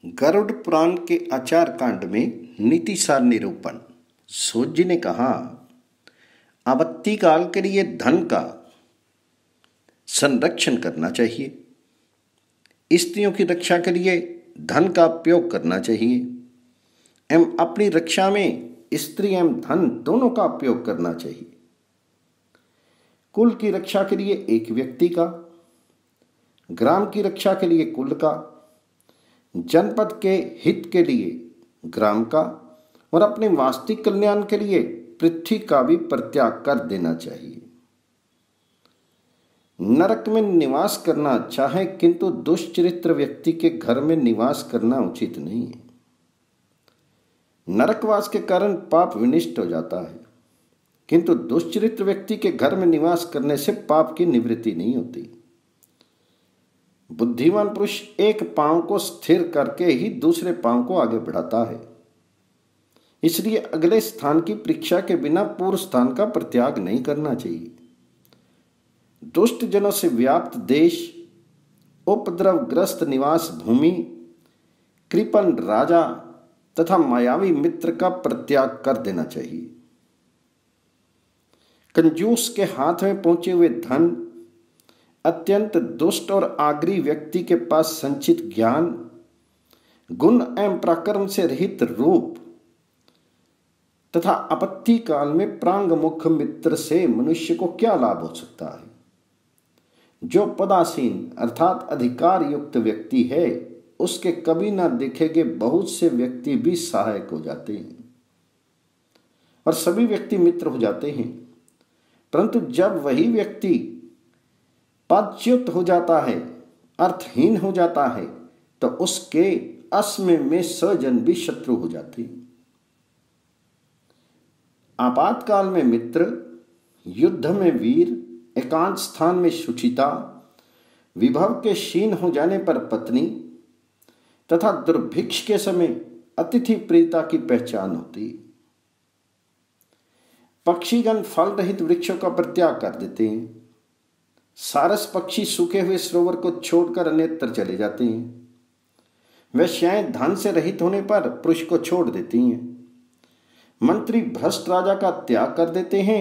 गरुड़ पुराण के आचार कांड में नीति सार निरूपण। सूत जी ने कहा, आपत्ति काल के लिए धन का संरक्षण करना चाहिए। स्त्रियों की रक्षा के लिए धन का उपयोग करना चाहिए एवं अपनी रक्षा में स्त्री एवं धन दोनों का उपयोग करना चाहिए। कुल की रक्षा के लिए एक व्यक्ति का, ग्राम की रक्षा के लिए कुल का, जनपद के हित के लिए ग्राम का और अपने वास्तविक कल्याण के लिए पृथ्वी का भी परित्याग कर देना चाहिए। नरक में निवास करना अच्छा है, किंतु दुष्चरित्र व्यक्ति के घर में निवास करना उचित नहीं है। नरकवास के कारण पाप विनिष्ट हो जाता है, किंतु दुष्चरित्र व्यक्ति के घर में निवास करने से पाप की निवृत्ति नहीं होती। बुद्धिमान पुरुष एक पांव को स्थिर करके ही दूसरे पांव को आगे बढ़ाता है। इसलिए अगले स्थान की परीक्षा के बिना पूर्व स्थान का परित्याग नहीं करना चाहिए। दुष्ट जनों से व्याप्त देश, उपद्रवग्रस्त निवास भूमि, कृपण राजा तथा मायावी मित्र का परित्याग कर देना चाहिए। कंजूस के हाथ में पहुंचे हुए धन, अत्यंत दुष्ट और आगरी व्यक्ति के पास संचित ज्ञान, गुण एवं पराक्रम से रहित रूप तथा आपत्ति काल में प्रांगमुख मित्र से मनुष्य को क्या लाभ हो सकता है। जो पदासीन अर्थात अधिकार युक्त व्यक्ति है, उसके कभी ना देखेंगे बहुत से व्यक्ति भी सहायक हो जाते हैं और सभी व्यक्ति मित्र हो जाते हैं, परंतु जब वही व्यक्ति पदच्युत हो जाता है, अर्थहीन हो जाता है, तो उसके असमय में स्वजन भी शत्रु हो जाते हैं। आपातकाल में मित्र, युद्ध में वीर, एकांत स्थान में शुचिता, विभव के क्षीण हो जाने पर पत्नी तथा दुर्भिक्ष के समय अतिथि प्रियता की पहचान होती है। पक्षीगण फल रहित वृक्षों का परित्याग कर देते हैं। सारस पक्षी सूखे हुए सरोवर को छोड़कर अन्यत्र चले जाते हैं। वैश्याएं धन से रहित होने पर पुरुष को छोड़ देती हैं। मंत्री भ्रष्ट राजा का त्याग कर देते हैं।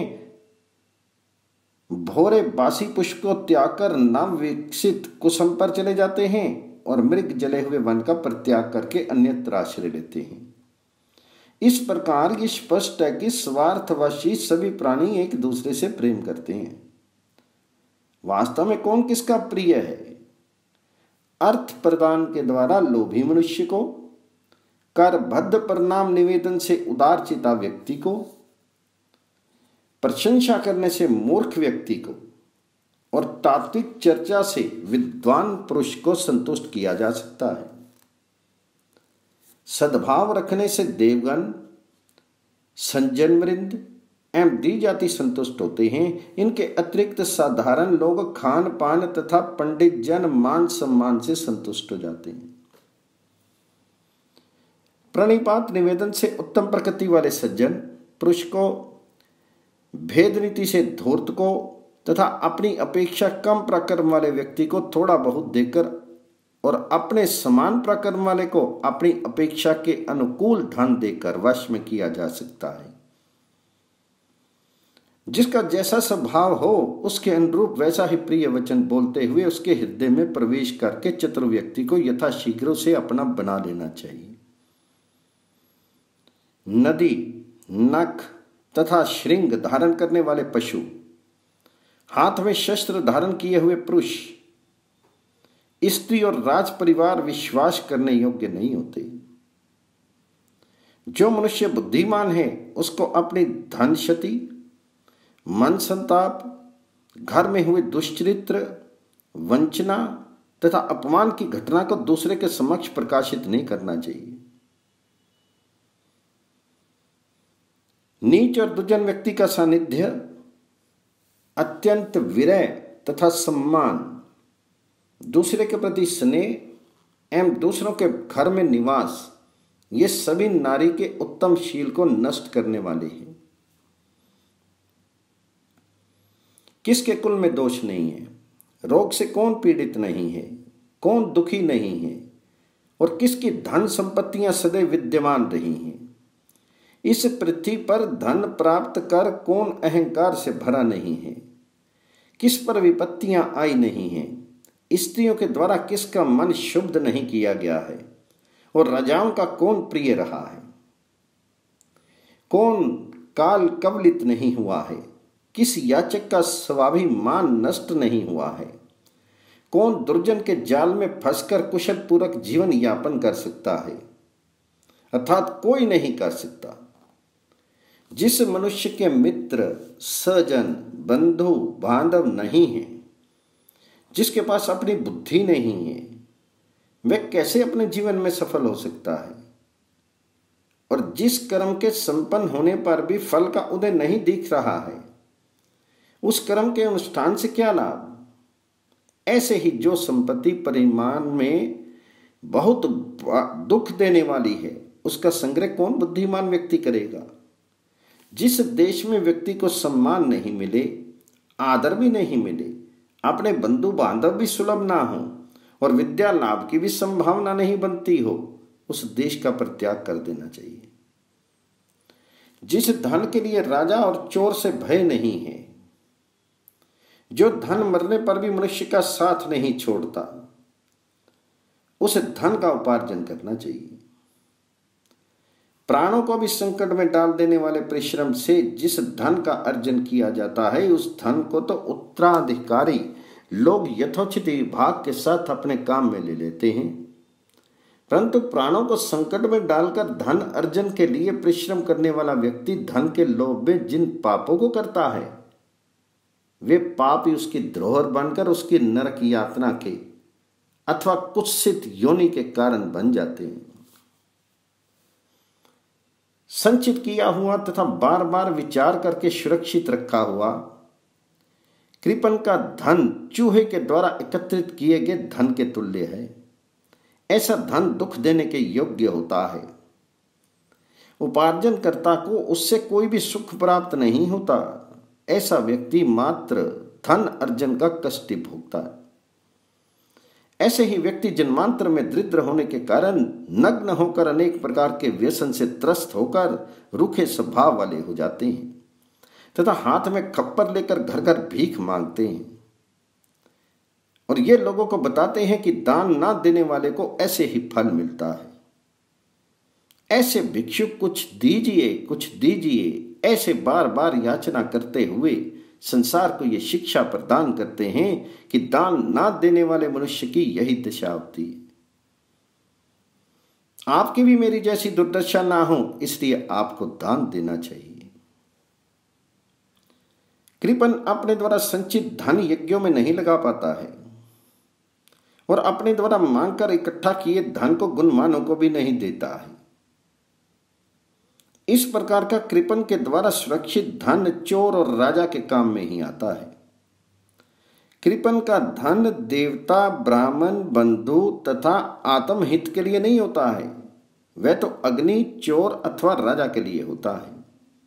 भोरे बासी पुष्प को त्याग कर नव विकसित कुसुम पर चले जाते हैं और मृग जले हुए वन का परित्याग करके अन्यत्र आश्रय लेते हैं। इस प्रकार ये स्पष्ट है कि स्वार्थवशी सभी प्राणी एक दूसरे से प्रेम करते हैं। वास्तव में कौन किसका प्रिय है? अर्थ प्रदान के द्वारा लोभी मनुष्य को, करबद्ध परिणाम निवेदन से उदारचिता व्यक्ति को, प्रशंसा करने से मूर्ख व्यक्ति को और तात्विक चर्चा से विद्वान पुरुष को संतुष्ट किया जा सकता है। सद्भाव रखने से देवगण, संजन वृंद एवं दी जाति संतुष्ट होते हैं। इनके अतिरिक्त साधारण लोग खान पान तथा पंडित जन मान सम्मान से संतुष्ट हो जाते हैं। प्रणिपात निवेदन से उत्तम प्रकृति वाले सज्जन पुरुष को, भेद नीति से धूर्त को तथा अपनी अपेक्षा कम पराक्रम वाले व्यक्ति को थोड़ा बहुत देकर और अपने समान पराक्रम वाले को अपनी अपेक्षा के अनुकूल धन देकर वश में किया जा सकता है। जिसका जैसा स्वभाव हो, उसके अनुरूप वैसा ही प्रिय वचन बोलते हुए उसके हृदय में प्रवेश करके चतुर व्यक्ति को यथाशीघ्र उसे अपना बना लेना चाहिए। नदी, नख तथा श्रृंग धारण करने वाले पशु, हाथ में शस्त्र धारण किए हुए पुरुष, स्त्री और राज परिवार विश्वास करने योग्य नहीं होते। जो मनुष्य बुद्धिमान है, उसको अपनी धन क्षति, मन संताप, घर में हुए दुष्चरित्र, वंचना तथा अपमान की घटना को दूसरे के समक्ष प्रकाशित नहीं करना चाहिए। नीच और दुर्जन व्यक्ति का सानिध्य, अत्यंत विनय तथा सम्मान, दूसरे के प्रति स्नेह एवं दूसरों के घर में निवास, ये सभी नारी के उत्तम शील को नष्ट करने वाले हैं। किसके कुल में दोष नहीं है? रोग से कौन पीड़ित नहीं है? कौन दुखी नहीं है? और किसकी धन संपत्तियां सदैव विद्यमान रही हैं। इस पृथ्वी पर धन प्राप्त कर कौन अहंकार से भरा नहीं है, किस पर विपत्तियां आई नहीं हैं। स्त्रियों के द्वारा किसका मन शुद्ध नहीं किया गया है, और राजाओं का कौन प्रिय रहा है। कौन काल कवलित नहीं हुआ है, किस याचक का स्वाभिमान नष्ट नहीं हुआ है। कौन दुर्जन के जाल में फंसकर कुशल पूर्वक जीवन यापन कर सकता है, अर्थात कोई नहीं कर सकता। जिस मनुष्य के मित्र, सजन, बंधु, बांधव नहीं है, जिसके पास अपनी बुद्धि नहीं है, वह कैसे अपने जीवन में सफल हो सकता है। और जिस कर्म के संपन्न होने पर भी फल का उदय नहीं दिख रहा है, उस कर्म के अनुष्ठान से क्या लाभ। ऐसे ही जो संपत्ति परिमाण में बहुत दुख देने वाली है, उसका संग्रह कौन बुद्धिमान व्यक्ति करेगा। जिस देश में व्यक्ति को सम्मान नहीं मिले, आदर भी नहीं मिले, अपने बंधु बांधव भी सुलभ ना हो और विद्या लाभ की भी संभावना नहीं बनती हो, उस देश का परित्याग कर देना चाहिए। जिस धन के लिए राजा और चोर से भय नहीं है, जो धन मरने पर भी मनुष्य का साथ नहीं छोड़ता, उस धन का उपार्जन करना चाहिए। प्राणों को भी संकट में डाल देने वाले परिश्रम से जिस धन का अर्जन किया जाता है, उस धन को तो उत्तराधिकारी लोग यथोचित विभाग के साथ अपने काम में ले लेते हैं, परंतु प्राणों को संकट में डालकर धन अर्जन के लिए परिश्रम करने वाला व्यक्ति धन के लोभ में जिन पापों को करता है, वे पाप ही उसकी धरोहर बनकर उसकी नरक यातना के अथवा कुत्सित योनि के कारण बन जाते हैं। संचित किया हुआ तथा बार बार विचार करके सुरक्षित रखा हुआ कृपण का धन चूहे के द्वारा एकत्रित किए गए धन के तुल्य है। ऐसा धन दुख देने के योग्य होता है। उपार्जनकर्ता को उससे कोई भी सुख प्राप्त नहीं होता। ऐसा व्यक्ति मात्र धन अर्जन का कष्ट भोगता है। ऐसे ही व्यक्ति जन्मांतर में दरिद्र होने के कारण नग्न होकर अनेक प्रकार के व्यसन से त्रस्त होकर रूखे स्वभाव वाले हो जाते हैं तथा हाथ में खप्पर लेकर घर घर भीख मांगते हैं, और ये लोगों को बताते हैं कि दान ना देने वाले को ऐसे ही फल मिलता है। ऐसे भिक्षुक कुछ दीजिए, कुछ दीजिए, ऐसे बार बार याचना करते हुए संसार को ये शिक्षा प्रदान करते हैं कि दान ना देने वाले मनुष्य की यही दशा होती है। आपकी भी मेरी जैसी दुर्दशा ना हो, इसलिए आपको दान देना चाहिए। कृपण अपने द्वारा संचित धन यज्ञों में नहीं लगा पाता है और अपने द्वारा मांगकर इकट्ठा किए धन को गुणवानों को भी नहीं देता है। इस प्रकार का कृपण के द्वारा सुरक्षित धन चोर और राजा के काम में ही आता है। कृपण का धन देवता, ब्राह्मण, बंधु तथा आत्महित के लिए नहीं होता है, वह तो अग्नि, चोर अथवा राजा के लिए होता है।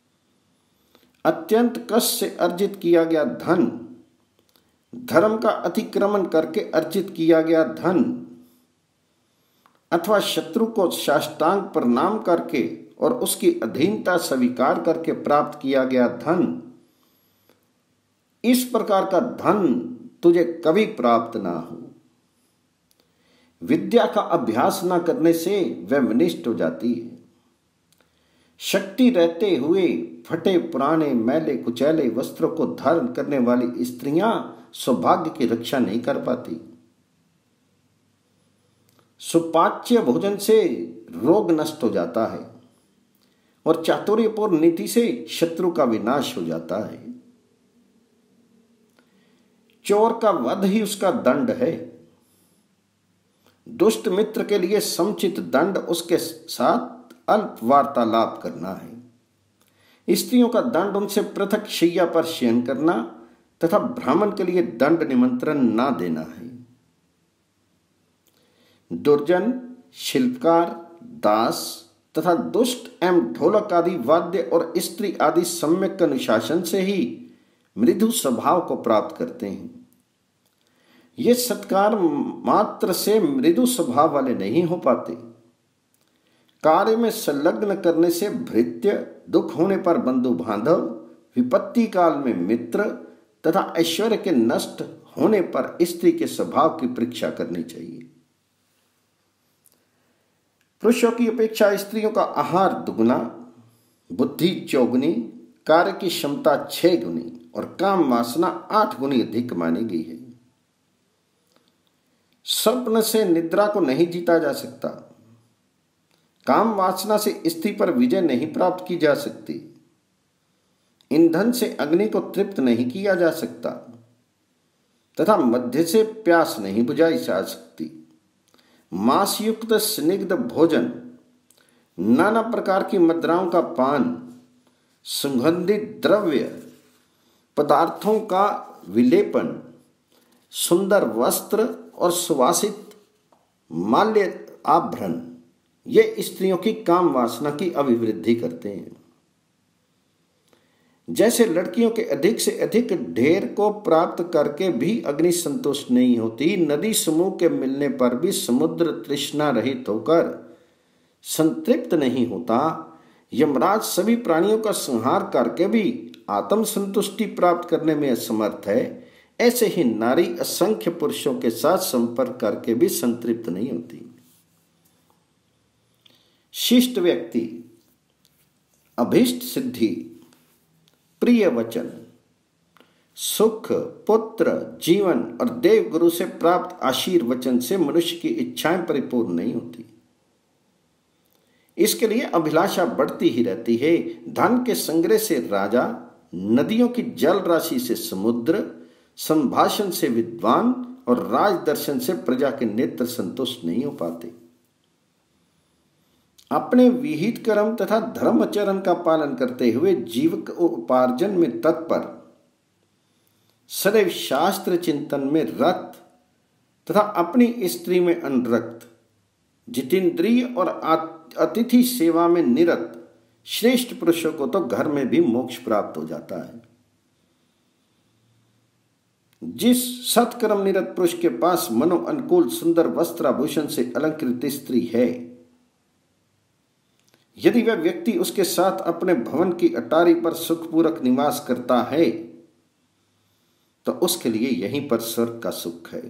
अत्यंत कष्ट से अर्जित किया गया धन, धर्म का अतिक्रमण करके अर्जित किया गया धन अथवा शत्रु को साष्टांग प्रणाम करके और उसकी अधीनता स्वीकार करके प्राप्त किया गया धन, इस प्रकार का धन तुझे कभी प्राप्त ना हो। विद्या का अभ्यास न करने से वह विनिष्ट हो जाती है। शक्ति रहते हुए फटे पुराने मैले कुचैले वस्त्रों को धारण करने वाली स्त्रियां सौभाग्य की रक्षा नहीं कर पाती। सुपाच्य भोजन से रोग नष्ट हो जाता है और चातुर्यपूर्ण नीति से शत्रु का विनाश हो जाता है। चोर का वध ही उसका दंड है। दुष्ट मित्र के लिए समुचित दंड उसके साथ अल्प वार्तालाप करना है। स्त्रियों का दंड उनसे पृथक शैया पर शयन करना तथा ब्राह्मण के लिए दंड निमंत्रण ना देना है। दुर्जन, शिल्पकार, दास तथा दुष्ट एवं ढोलक आदि वाद्य और स्त्री आदि सम्यक अनुशासन से ही मृदु स्वभाव को प्राप्त करते हैं। ये सत्कार मात्र से मृदु स्वभाव वाले नहीं हो पाते। कार्य में संलग्न करने से भृत्य, दुख होने पर बंधु बांधव, विपत्ति काल में मित्र तथा ऐश्वर्य के नष्ट होने पर स्त्री के स्वभाव की परीक्षा करनी चाहिए। पुरुषों की अपेक्षा स्त्रियों का आहार दुगुना, बुद्धि चौगुनी, कार्य की क्षमता 6 गुनी और काम वासना 8 गुनी अधिक मानी गई है। स्वप्न से निद्रा को नहीं जीता जा सकता। काम वासना से स्त्री पर विजय नहीं प्राप्त की जा सकती। ईंधन से अग्नि को तृप्त नहीं किया जा सकता तथा मध्य से प्यास नहीं बुझाई जा सकती। मांस युक्त स्निग्ध भोजन, नाना प्रकार की मदिराओं का पान, सुगंधित द्रव्य पदार्थों का विलेपन, सुंदर वस्त्र और सुवासित माल्य आभरण ये स्त्रियों की काम वासना की अभिवृद्धि करते हैं। जैसे लड़कियों के अधिक से अधिक ढेर को प्राप्त करके भी अग्नि संतुष्ट नहीं होती, नदी समूह के मिलने पर भी समुद्र तृष्णा रहित होकर संतृप्त नहीं होता, यमराज सभी प्राणियों का संहार करके भी आत्म संतुष्टि प्राप्त करने में असमर्थ है, ऐसे ही नारी असंख्य पुरुषों के साथ संपर्क करके भी संतृप्त नहीं होती। शिष्ट व्यक्ति अभीष्ट सिद्धि, प्रिय वचन, सुख, पुत्र, जीवन और देव गुरु से प्राप्त आशीर्वचन से मनुष्य की इच्छाएं परिपूर्ण नहीं होती। इसके लिए अभिलाषा बढ़ती ही रहती है। धन के संग्रह से राजा, नदियों की जल राशि से समुद्र, संभाषण से विद्वान और राज दर्शन से प्रजा के नेत्र संतुष्ट नहीं हो पाते। अपने विहित कर्म तथा धर्माचरण का पालन करते हुए जीविका उपार्जन में तत्पर, सदैव शास्त्र चिंतन में रत तथा अपनी स्त्री में अनुरक्त, जितेंद्रिय और अतिथि सेवा में निरत श्रेष्ठ पुरुषों को तो घर में भी मोक्ष प्राप्त हो जाता है। जिस सत्कर्म निरत पुरुष के पास मनो अनुकूल सुंदर वस्त्राभूषण से अलंकृत स्त्री है, यदि वह व्यक्ति उसके साथ अपने भवन की अटारी पर सुखपूर्वक निवास करता है तो उसके लिए यहीं पर स्वर्ग का सुख है।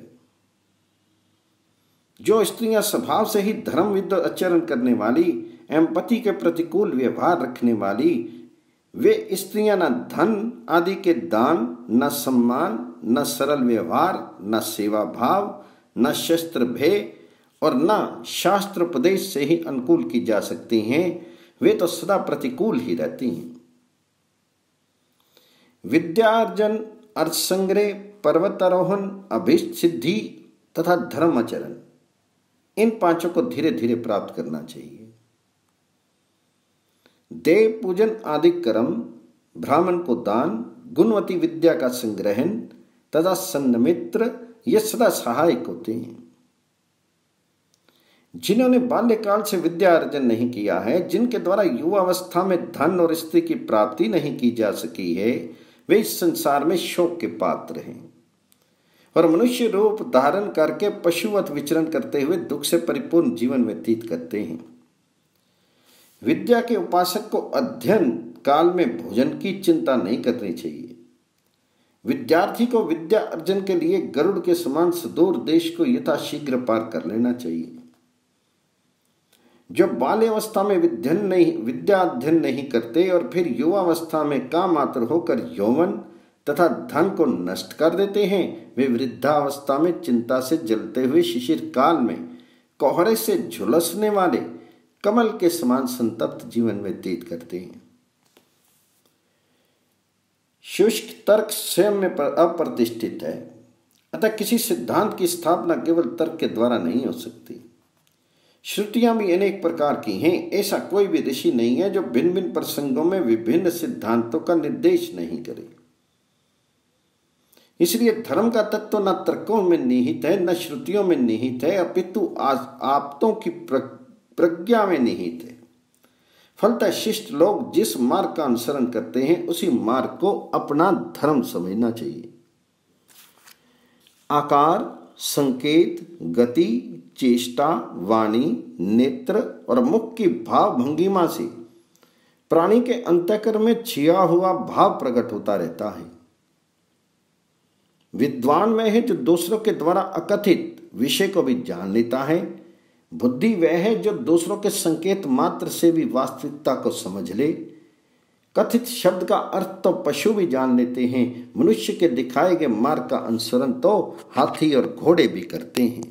जो स्त्रियां स्वभाव से ही धर्मविद आचरण करने वाली एवं पति के प्रतिकूल व्यवहार रखने वाली, वे स्त्रियां न धन आदि के दान, न सम्मान, न सरल व्यवहार, न सेवा भाव, न शस्त्र भय और न शास्त्र उपदेश से ही अनुकूल की जा सकती हैं, वे तो सदा प्रतिकूल ही रहती हैं। विद्यार्जन, अर्थ संग्रह, पर्वतारोहण, अभीष्ट सिद्धि तथा धर्माचरण, इन पांचों को धीरे धीरे प्राप्त करना चाहिए। देव पूजन आदि कर्म, ब्राह्मण को दान, गुणवती विद्या का संग्रहण तथा सन्मित्र ये सदा सहायक होते हैं। जिन्होंने बाल्यकाल से विद्या अर्जन नहीं किया है, जिनके द्वारा युवावस्था में धन और स्त्री की प्राप्ति नहीं की जा सकी है, वे इस संसार में शोक के पात्र हैं और मनुष्य रूप धारण करके पशुवत विचरण करते हुए दुख से परिपूर्ण जीवन व्यतीत करते हैं। विद्या के उपासक को अध्ययन काल में भोजन की चिंता नहीं करनी चाहिए। विद्यार्थी को विद्या अर्जन के लिए गरुड़ के समान सुदूर देश को यथाशीघ्र पार कर लेना चाहिए। जो बाल्यावस्था में विद्या अध्ययन नहीं करते और फिर युवावस्था में कामातुर होकर यौवन तथा धन को नष्ट कर देते हैं, वे वृद्धावस्था में चिंता से जलते हुए शिशिर काल में कोहरे से झुलसने वाले कमल के समान संतप्त जीवन व्यतीत करते हैं। शुष्क तर्क स्वयं में अप्रतिष्ठित है, अतः किसी सिद्धांत की स्थापना केवल तर्क के द्वारा नहीं हो सकती। श्रुतियां भी अनेक प्रकार की हैं। ऐसा कोई भी ऋषि नहीं है जो भिन्न भिन्न प्रसंगों में विभिन्न सिद्धांतों का निर्देश नहीं करे। इसलिए धर्म का तत्व न तर्कों में निहित है, न श्रुतियों में निहित है, अपितु आप्तों की प्रज्ञा में निहित है। फलतः शिष्ट लोग जिस मार्ग का अनुसरण करते हैं, उसी मार्ग को अपना धर्म समझना चाहिए। आकार, संकेत, गति, चेष्टा, वाणी, नेत्र और मुख की भाव भंगिमा से प्राणी के अंतःकरण में छिया हुआ भाव प्रकट होता रहता है। विद्वान वह है जो दूसरों के द्वारा अकथित विषय को भी जान लेता है। बुद्धि वह है जो दूसरों के संकेत मात्र से भी वास्तविकता को समझ ले। कथित शब्द का अर्थ तो पशु भी जान लेते हैं, मनुष्य के दिखाए गए मार्ग का अनुसरण तो हाथी और घोड़े भी करते हैं।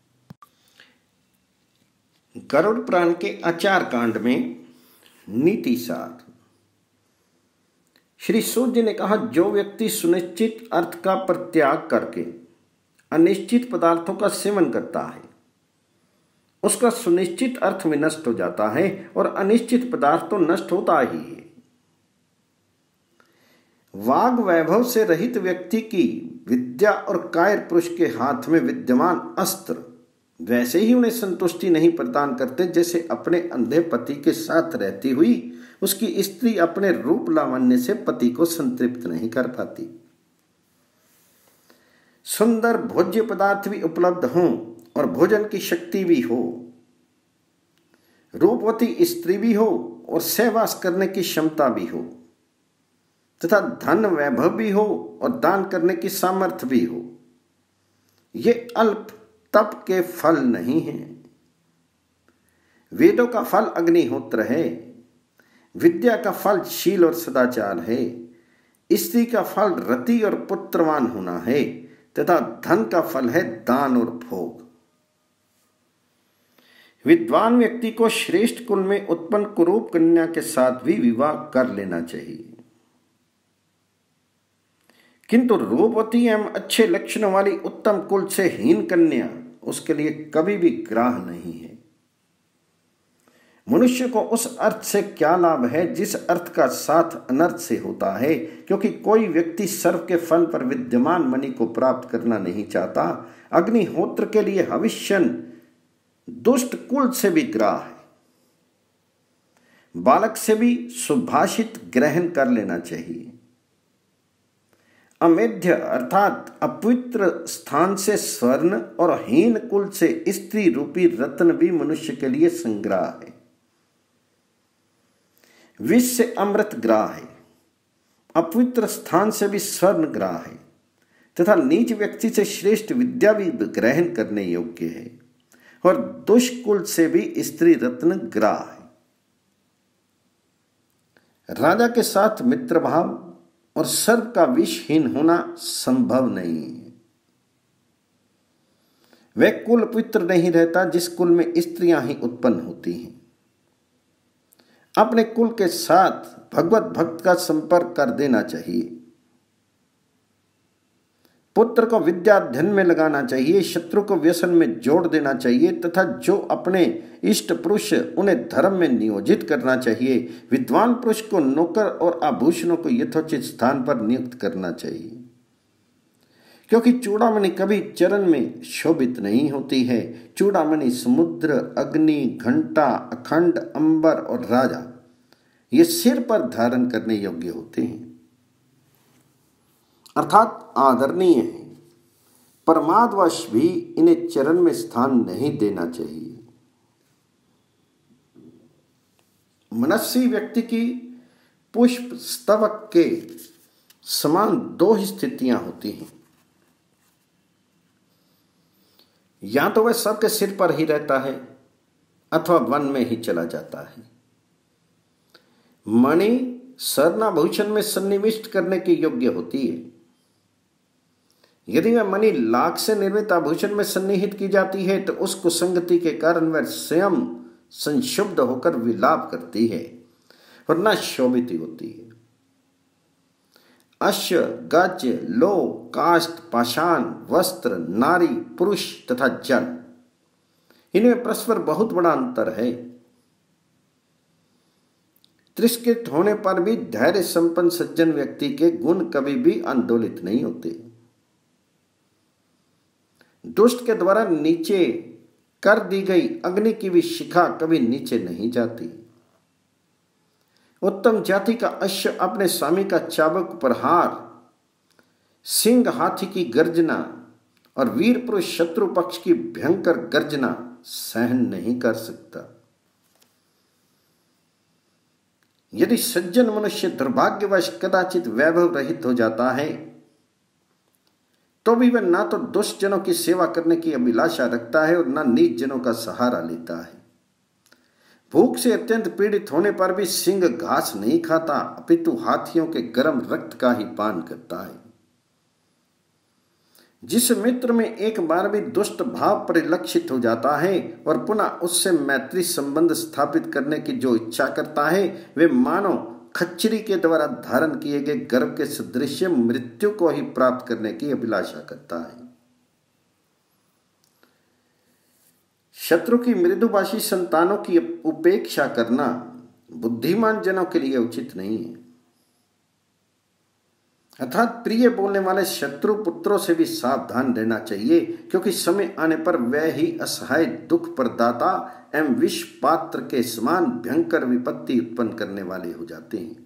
गरुड़ पुराण के आचार कांड में नीति सार श्री सूर्य ने कहा, जो व्यक्ति सुनिश्चित अर्थ का परित्याग करके अनिश्चित पदार्थों का सेवन करता है उसका सुनिश्चित अर्थ में नष्ट हो जाता है और अनिश्चित पदार्थ तो नष्ट होता ही है। वाग वैभव से रहित व्यक्ति की विद्या और कायर पुरुष के हाथ में विद्यमान अस्त्र वैसे ही उन्हें संतुष्टि नहीं प्रदान करते जैसे अपने अंधे पति के साथ रहती हुई उसकी स्त्री अपने रूप लावण्य से पति को संतृप्त नहीं कर पाती। सुंदर भोज्य पदार्थ भी उपलब्ध हों और भोजन की शक्ति भी हो, रूपवती स्त्री भी हो और सहवास करने की क्षमता भी हो, तथा धन वैभव भी हो और दान करने की सामर्थ्य भी हो, ये अल्प तप के फल नहीं हैं। वेदों का फल अग्निहोत्र है, विद्या का फल शील और सदाचार है, स्त्री का फल रति और पुत्रवान होना है तथा धन का फल है दान और भोग। विद्वान व्यक्ति को श्रेष्ठ कुल में उत्पन्न कुरूप कन्या के साथ भी विवाह कर लेना चाहिए, किंतु रूपवती एवं अच्छे लक्षणों वाली उत्तम कुल से हीन कन्या उसके लिए कभी भी ग्राह्य नहीं है। मनुष्य को उस अर्थ से क्या लाभ है जिस अर्थ का साथ अनर्थ से होता है, क्योंकि कोई व्यक्ति सर्व के फल पर विद्यमान मणि को प्राप्त करना नहीं चाहता। अग्निहोत्र के लिए हविष्यन दुष्ट कुल से भी ग्राह्य है। बालक से भी सुभाषित ग्रहण कर लेना चाहिए। अमेध्य अर्थात अपवित्र स्थान से स्वर्ण और हीन कुल से स्त्री रूपी रत्न भी मनुष्य के लिए संग्रह है। विष से अमृत ग्राह है, अपवित्र स्थान से भी स्वर्ण ग्राह है तथा नीच व्यक्ति से श्रेष्ठ विद्या भी ग्रहण करने योग्य है और दुष्कुल से भी स्त्री रत्न ग्राह है। राजा के साथ मित्र भाव और सर्व का विषहीन होना संभव नहीं है। वह कुल पवित्र नहीं रहता जिस कुल में स्त्रियां ही उत्पन्न होती हैं। अपने कुल के साथ भगवत भक्त का संपर्क कर देना चाहिए। पुत्र को विद्या अध्ययन में लगाना चाहिए, शत्रु को व्यसन में जोड़ देना चाहिए तथा जो अपने इष्ट पुरुष उन्हें धर्म में नियोजित करना चाहिए। विद्वान पुरुष को नौकर और आभूषणों को यथोचित स्थान पर नियुक्त करना चाहिए, क्योंकि चूड़ामणि कभी चरण में शोभित नहीं होती है। चूड़ामणि समुद्र, अग्नि, घंटा, अखंड, अंबर और राजा ये सिर पर धारण करने योग्य होते हैं, अर्थात आदरणीय है। परमादवश भी इन्हें चरण में स्थान नहीं देना चाहिए। मनस्वी व्यक्ति की पुष्प स्तवक के समान दो ही स्थितियां होती हैं, या तो वह सबके सिर पर ही रहता है अथवा वन में ही चला जाता है। मणि स्वर्णाभूषण में सन्निविष्ट करने के योग्य होती है। यदि वह मणि लाख से निर्मित आभूषण में सन्निहित की जाती है तो उस कुसंगति के कारण वह स्वयं संशुद्ध होकर विलाप करती है और न शोभित होती है। अश्व, गज, लो, काष्ठ, पाषाण, वस्त्र, नारी, पुरुष तथा जल, इनमें परस्पर बहुत बड़ा अंतर है। तिरस्कृत होने पर भी धैर्य संपन्न सज्जन व्यक्ति के गुण कभी भी आंदोलित नहीं होते। दुष्ट के द्वारा नीचे कर दी गई अग्नि की भी शिखा कभी नीचे नहीं जाती। उत्तम जाति का अश्व अपने स्वामी का चाबुक प्रहार, सिंह हाथी की गर्जना और वीर पुरुष शत्रु पक्ष की भयंकर गर्जना सहन नहीं कर सकता। यदि सज्जन मनुष्य दुर्भाग्यवश कदाचित वैभव रहित हो जाता है तो भी वह ना तो दुष्ट जनों की सेवा करने की अभिलाषा रखता है और ना नीच जनों का सहारा लेता है। भूख से अत्यंत पीड़ित होने पर भी सिंह घास नहीं खाता, अपितु हाथियों के गर्म रक्त का ही पान करता है। जिस मित्र में एक बार भी दुष्ट भाव परिलक्षित हो जाता है और पुनः उससे मैत्री संबंध स्थापित करने की जो इच्छा करता है, वे मानो खच्चरी के द्वारा धारण किए गए गर्भ के सदृश मृत्यु को ही प्राप्त करने की अभिलाषा करता है। शत्रु की मृदुभाषी संतानों की उपेक्षा करना बुद्धिमान जनों के लिए उचित नहीं है। अर्थात प्रिय बोलने वाले शत्रु पुत्रों से भी सावधान रहना चाहिए, क्योंकि समय आने पर वह ही असहाय दुख प्रदाता एवं विष पात्र के समान भयंकर विपत्ति उत्पन्न करने वाले हो जाते हैं।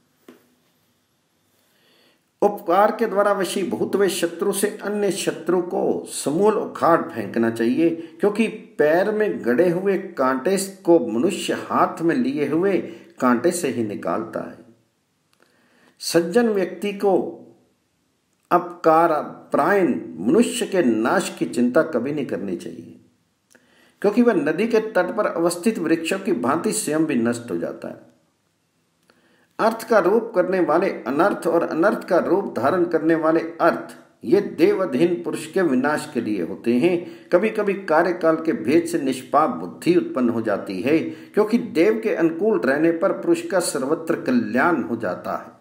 उपकार के द्वारा वशीभूत हुए शत्रु से अन्य शत्रु को समूल उखाड़ फेंकना चाहिए, क्योंकि पैर में गड़े हुए कांटे को मनुष्य हाथ में लिए हुए कांटे से ही निकालता है। सज्जन व्यक्ति को अपकार प्रायण मनुष्य के नाश की चिंता कभी नहीं करनी चाहिए, क्योंकि वह नदी के तट पर अवस्थित वृक्षों की भांति स्वयं भी नष्ट हो जाता है। अर्थ का रूप करने वाले अनर्थ और अनर्थ का रूप धारण करने वाले अर्थ, ये देवाधीन पुरुष के विनाश के लिए होते हैं। कभी कभी कार्यकाल के भेद से निष्पाप बुद्धि उत्पन्न हो जाती है, क्योंकि देव के अनुकूल रहने पर पुरुष का सर्वत्र कल्याण हो जाता है।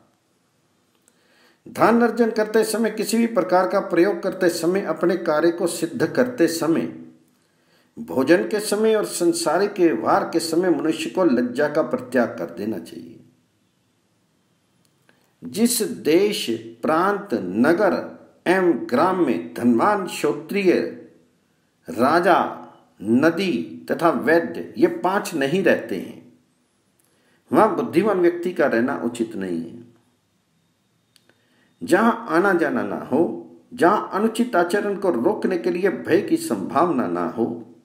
धन अर्जन करते समय, किसी भी प्रकार का प्रयोग करते समय, अपने कार्य को सिद्ध करते समय, भोजन के समय और संसारिक व्यवहार के समय मनुष्य को लज्जा का परित्याग कर देना चाहिए। जिस देश, प्रांत, नगर एवं ग्राम में धनवान, क्षत्रिय, राजा, नदी तथा वैद्य ये 5 नहीं रहते हैं, वहां बुद्धिमान व्यक्ति का रहना उचित नहीं है। जहां आना जाना ना हो, जहां अनुचित आचरण को रोकने के लिए भय की संभावना ना हो,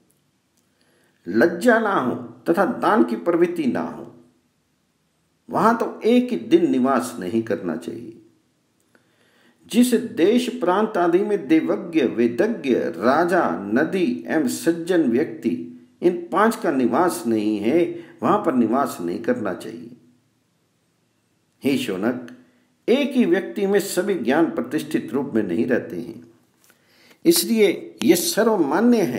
लज्जा ना हो तथा दान की प्रवृत्ति ना हो, वहां तो एक ही दिन निवास नहीं करना चाहिए। जिस देश, प्रांत आदि में देवज्ञ, वेदज्ञ, राजा, नदी एवं सज्जन व्यक्ति, इन 5 का निवास नहीं है, वहां पर निवास नहीं करना चाहिए। हे शौनक, एक ही व्यक्ति में सभी ज्ञान प्रतिष्ठित रूप में नहीं रहते हैं, इसलिए यह सर्वमान्य है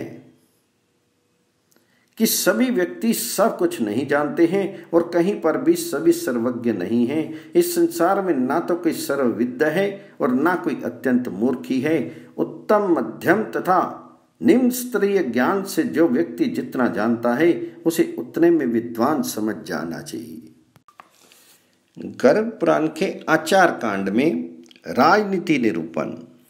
कि सभी व्यक्ति सब कुछ नहीं जानते हैं और कहीं पर भी सभी सर्वज्ञ नहीं हैं। इस संसार में ना तो कोई सर्वविद्ध है और ना कोई अत्यंत मूर्खी है। उत्तम, मध्यम तथा निम्न स्तरीय ज्ञान से जो व्यक्ति जितना जानता है, उसे उतने में विद्वान समझ जाना चाहिए। गर्भ पुराण के आचार कांड में राजनीति निरूपण।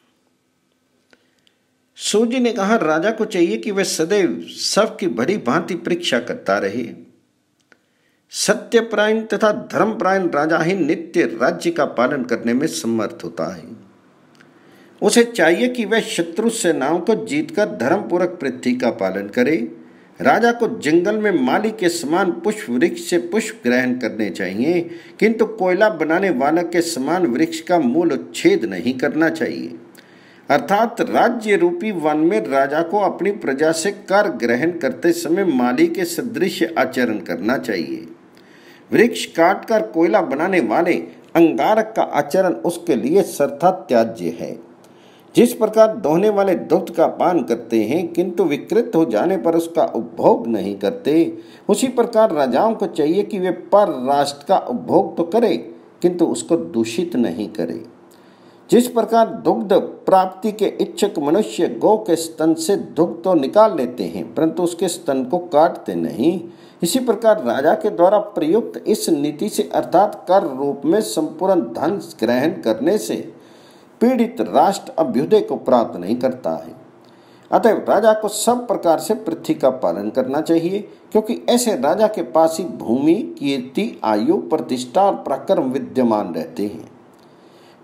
सूर्य ने कहा, राजा को चाहिए कि वह सदैव सबकी भली भांति परीक्षा करता रहे। सत्यपरायण तथा धर्मपरायण राजा ही नित्य राज्य का पालन करने में समर्थ होता है। उसे चाहिए कि वह शत्रु सेनाओं को जीतकर धर्मपूर्वक पृथ्वी का पालन करे। राजा को जंगल में माली के समान पुष्प वृक्ष से पुष्प ग्रहण करने चाहिए, किंतु कोयला बनाने वाला के समान वृक्ष का मूल उच्छेद नहीं करना चाहिए। अर्थात राज्य रूपी वन में राजा को अपनी प्रजा से कर ग्रहण करते समय माली के सदृश आचरण करना चाहिए। वृक्ष काटकर कोयला बनाने वाले अंगारक का आचरण उसके लिए सर्वथा त्याज्य है। जिस प्रकार दोहने वाले दुग्ध का पान करते हैं किंतु विकृत हो जाने पर उसका उपभोग नहीं करते, उसी प्रकार राजाओं को चाहिए कि वे पर राष्ट्र का उपभोग तो करे किंतु उसको दूषित नहीं करे। जिस प्रकार दुग्ध प्राप्ति के इच्छुक मनुष्य गौ के स्तन से दुग्ध तो निकाल लेते हैं परंतु उसके स्तन को काटते नहीं, इसी प्रकार राजा के द्वारा प्रयुक्त इस नीति से अर्थात कर रूप में संपूर्ण धन ग्रहण करने से पीड़ित राष्ट्र अभ्युदय को प्राप्त नहीं करता है। अतः राजा को सब प्रकार से पृथ्वी का पालन करना चाहिए, क्योंकि ऐसे राजा के पास ही भूमि, कीर्ति, आयु, प्रतिष्ठा और पराक्रम विद्यमान रहते हैं।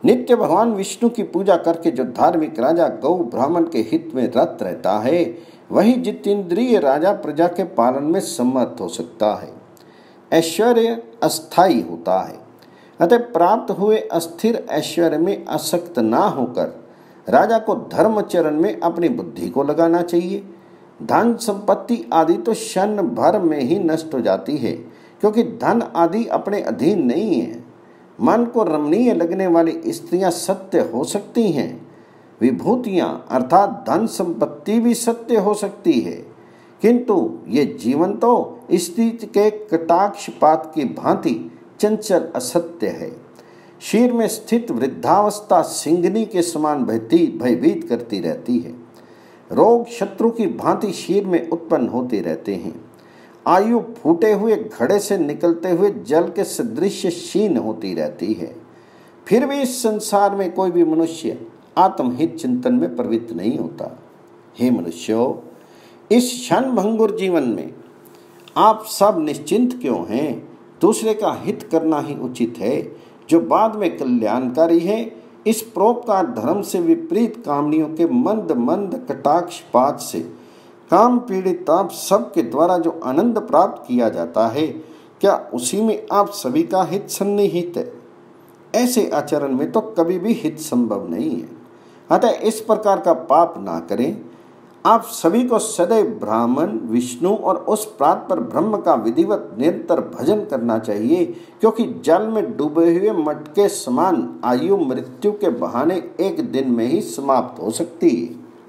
नित्य भगवान विष्णु की पूजा करके जो धार्मिक राजा गौ ब्राह्मण के हित में रत रहता है, वही जितेंद्रिय राजा प्रजा के पालन में समर्थ हो सकता है। ऐश्वर्य अस्थायी होता है, अतः प्राप्त हुए अस्थिर ऐश्वर्य में आसक्त ना होकर राजा को धर्मचरण में अपनी बुद्धि को लगाना चाहिए। धन संपत्ति आदि तो क्षण भर में ही नष्ट हो जाती है, क्योंकि धन आदि अपने अधीन नहीं है। मन को रमणीय लगने वाली स्त्रियां सत्य हो सकती हैं, विभूतियां अर्थात धन संपत्ति भी सत्य हो सकती है, किंतु ये जीवन तो स्त्री के कटाक्षपात की भांति चंचल असत्य है। शीर में स्थित वृद्धावस्था सिंगनी के समान भयभीत करती रहती है। रोग शत्रु की भांति शीर में उत्पन्न होते रहते हैं। आयु फूटे हुए घड़े से निकलते हुए जल के सदृश क्षीण होती रहती है। फिर भी इस संसार में कोई भी मनुष्य आत्महित चिंतन में प्रवृत्त नहीं होता। हे मनुष्यों, इस क्षण भंगुर जीवन में आप सब निश्चिंत क्यों हैं? दूसरे का हित करना ही उचित है, जो बाद में कल्याणकारी है। इस परोपकार धर्म से विपरीत कामनियों के मंद मंद कटाक्षपात से काम पीड़ित आप सबके द्वारा जो आनंद प्राप्त किया जाता है, क्या उसी में आप सभी का हित सन्निहित है? ऐसे आचरण में तो कभी भी हित संभव नहीं है। अतः इस प्रकार का पाप ना करें। आप सभी को सदैव ब्राह्मण, विष्णु और उस प्रात पर ब्रह्म का विधिवत निरंतर भजन करना चाहिए, क्योंकि जल में डूबे हुए मटके समान आयु मृत्यु के बहाने एक दिन में ही समाप्त हो सकती है,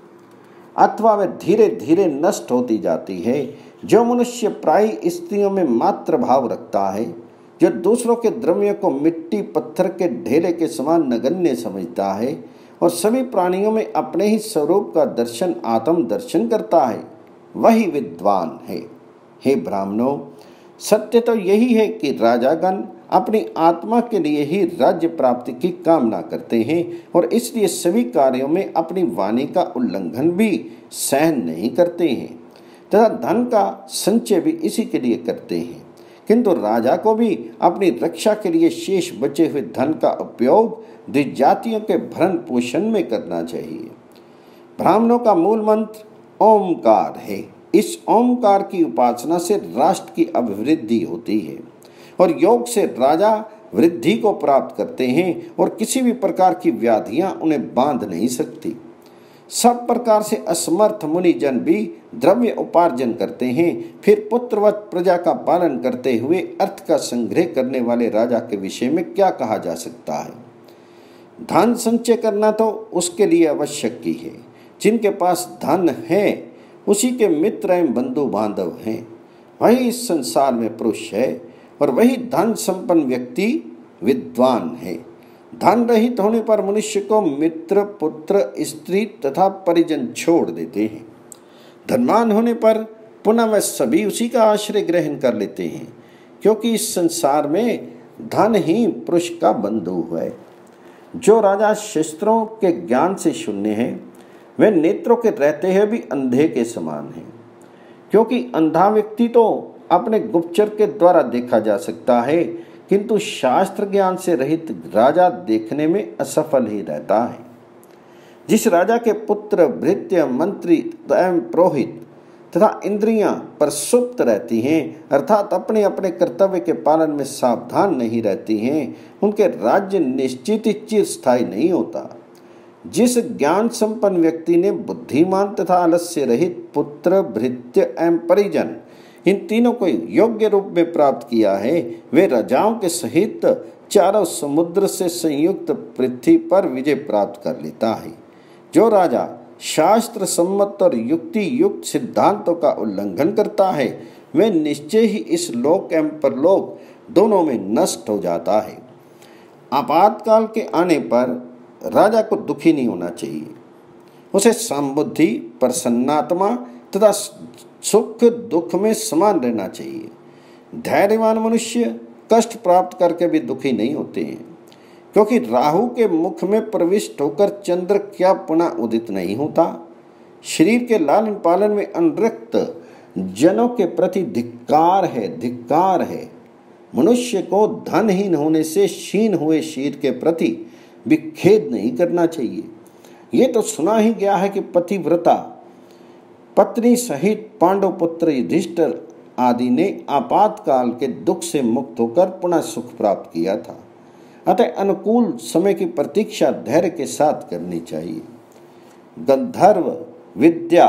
अथवा वह धीरे धीरे नष्ट होती जाती है। जो मनुष्य प्राय स्त्रियों में मात्र भाव रखता है, जो दूसरों के द्रव्यों को मिट्टी पत्थर के ढेले के समान नगण्य समझता है और सभी प्राणियों में अपने ही स्वरूप का दर्शन आत्म दर्शन करता है, वही विद्वान है। हे ब्राह्मणों, सत्य तो यही है कि राजागण अपनी आत्मा के लिए ही राज्य प्राप्ति की कामना करते हैं और इसलिए सभी कार्यों में अपनी वाणी का उल्लंघन भी सहन नहीं करते हैं तथा धन का संचय भी इसी के लिए करते हैं। किंतु राजा को भी अपनी रक्षा के लिए शेष बचे हुए धन का उपयोग द्विजातियों के भरण पोषण में करना चाहिए। ब्राह्मणों का मूल मंत्र ओमकार है। इस ओमकार की उपासना से राष्ट्र की अभिवृद्धि होती है और योग से राजा वृद्धि को प्राप्त करते हैं और किसी भी प्रकार की व्याधियां उन्हें बांध नहीं सकती। सब प्रकार से असमर्थ मुनिजन भी द्रव्य उपार्जन करते हैं, फिर पुत्रवत प्रजा का पालन करते हुए अर्थ का संग्रह करने वाले राजा के विषय में क्या कहा जा सकता है? धन संचय करना तो उसके लिए आवश्यक ही है। जिनके पास धन है उसी के मित्र एवं बंधु बांधव हैं, वही इस संसार में पुरुष है और वही धन संपन्न व्यक्ति विद्वान है। धन रहित होने पर मनुष्य को मित्र, पुत्र, स्त्री तथा परिजन छोड़ देते हैं। धनवान होने पर पुनः वह सभी उसी का आश्रय ग्रहण कर लेते हैं, क्योंकि इस संसार में धन ही पुरुष का बंधु है। जो राजा शस्त्रों के ज्ञान से शून्य है, वे नेत्रों के रहते हुए भी अंधे के समान है, क्योंकि अंधा व्यक्ति तो अपने गुप्तचर के द्वारा देखा जा सकता है, किंतु शास्त्र ज्ञान से रहित राजा देखने में असफल ही रहता है। जिस राजा के पुत्र, भृत्य, मंत्री एवं पुरोहित तथा इंद्रियां प्रसुप्त रहती हैं, अर्थात अपने अपने कर्तव्य के पालन में सावधान नहीं रहती हैं, उनके राज्य निश्चित ही चिरस्थायी नहीं होता। जिस ज्ञान संपन्न व्यक्ति ने बुद्धिमान तथा आलस्य रहित पुत्र, भृत्य एवं परिजन इन तीनों को योग्य रूप में प्राप्त किया है, वे राजाओं के सहित चारों समुद्र से संयुक्त पृथ्वी पर विजय प्राप्त कर लेता है। जो राजा शास्त्र सम्मत और युक्ति युक्त सिद्धांतों का उल्लंघन करता है, वे निश्चय ही इस लोक एवं परलोक दोनों में नष्ट हो जाता है। आपातकाल के आने पर राजा को दुखी नहीं होना चाहिए। उसे समबुद्धि, प्रसन्नात्मा तथा सुख दुख में समान रहना चाहिए। धैर्यवान मनुष्य कष्ट प्राप्त करके भी दुखी नहीं होते हैं, क्योंकि राहु के मुख में प्रविष्ट होकर चंद्र क्या पुनः उदित नहीं होता। शरीर के लालन पालन में अनुरक्त जनों के प्रति धिक्कार है। मनुष्य को धनहीन होने से क्षीण हुए शरीर के प्रति भी खेद नहीं करना चाहिए। ये तो सुना ही गया है कि पतिव्रता पत्नी सहित पांडव पुत्र युधिष्ठिर आदि ने आपातकाल के दुख से मुक्त होकर पुनः सुख प्राप्त किया था। अतः अनुकूल समय की प्रतीक्षा धैर्य के साथ करनी चाहिए। गंधर्व विद्या,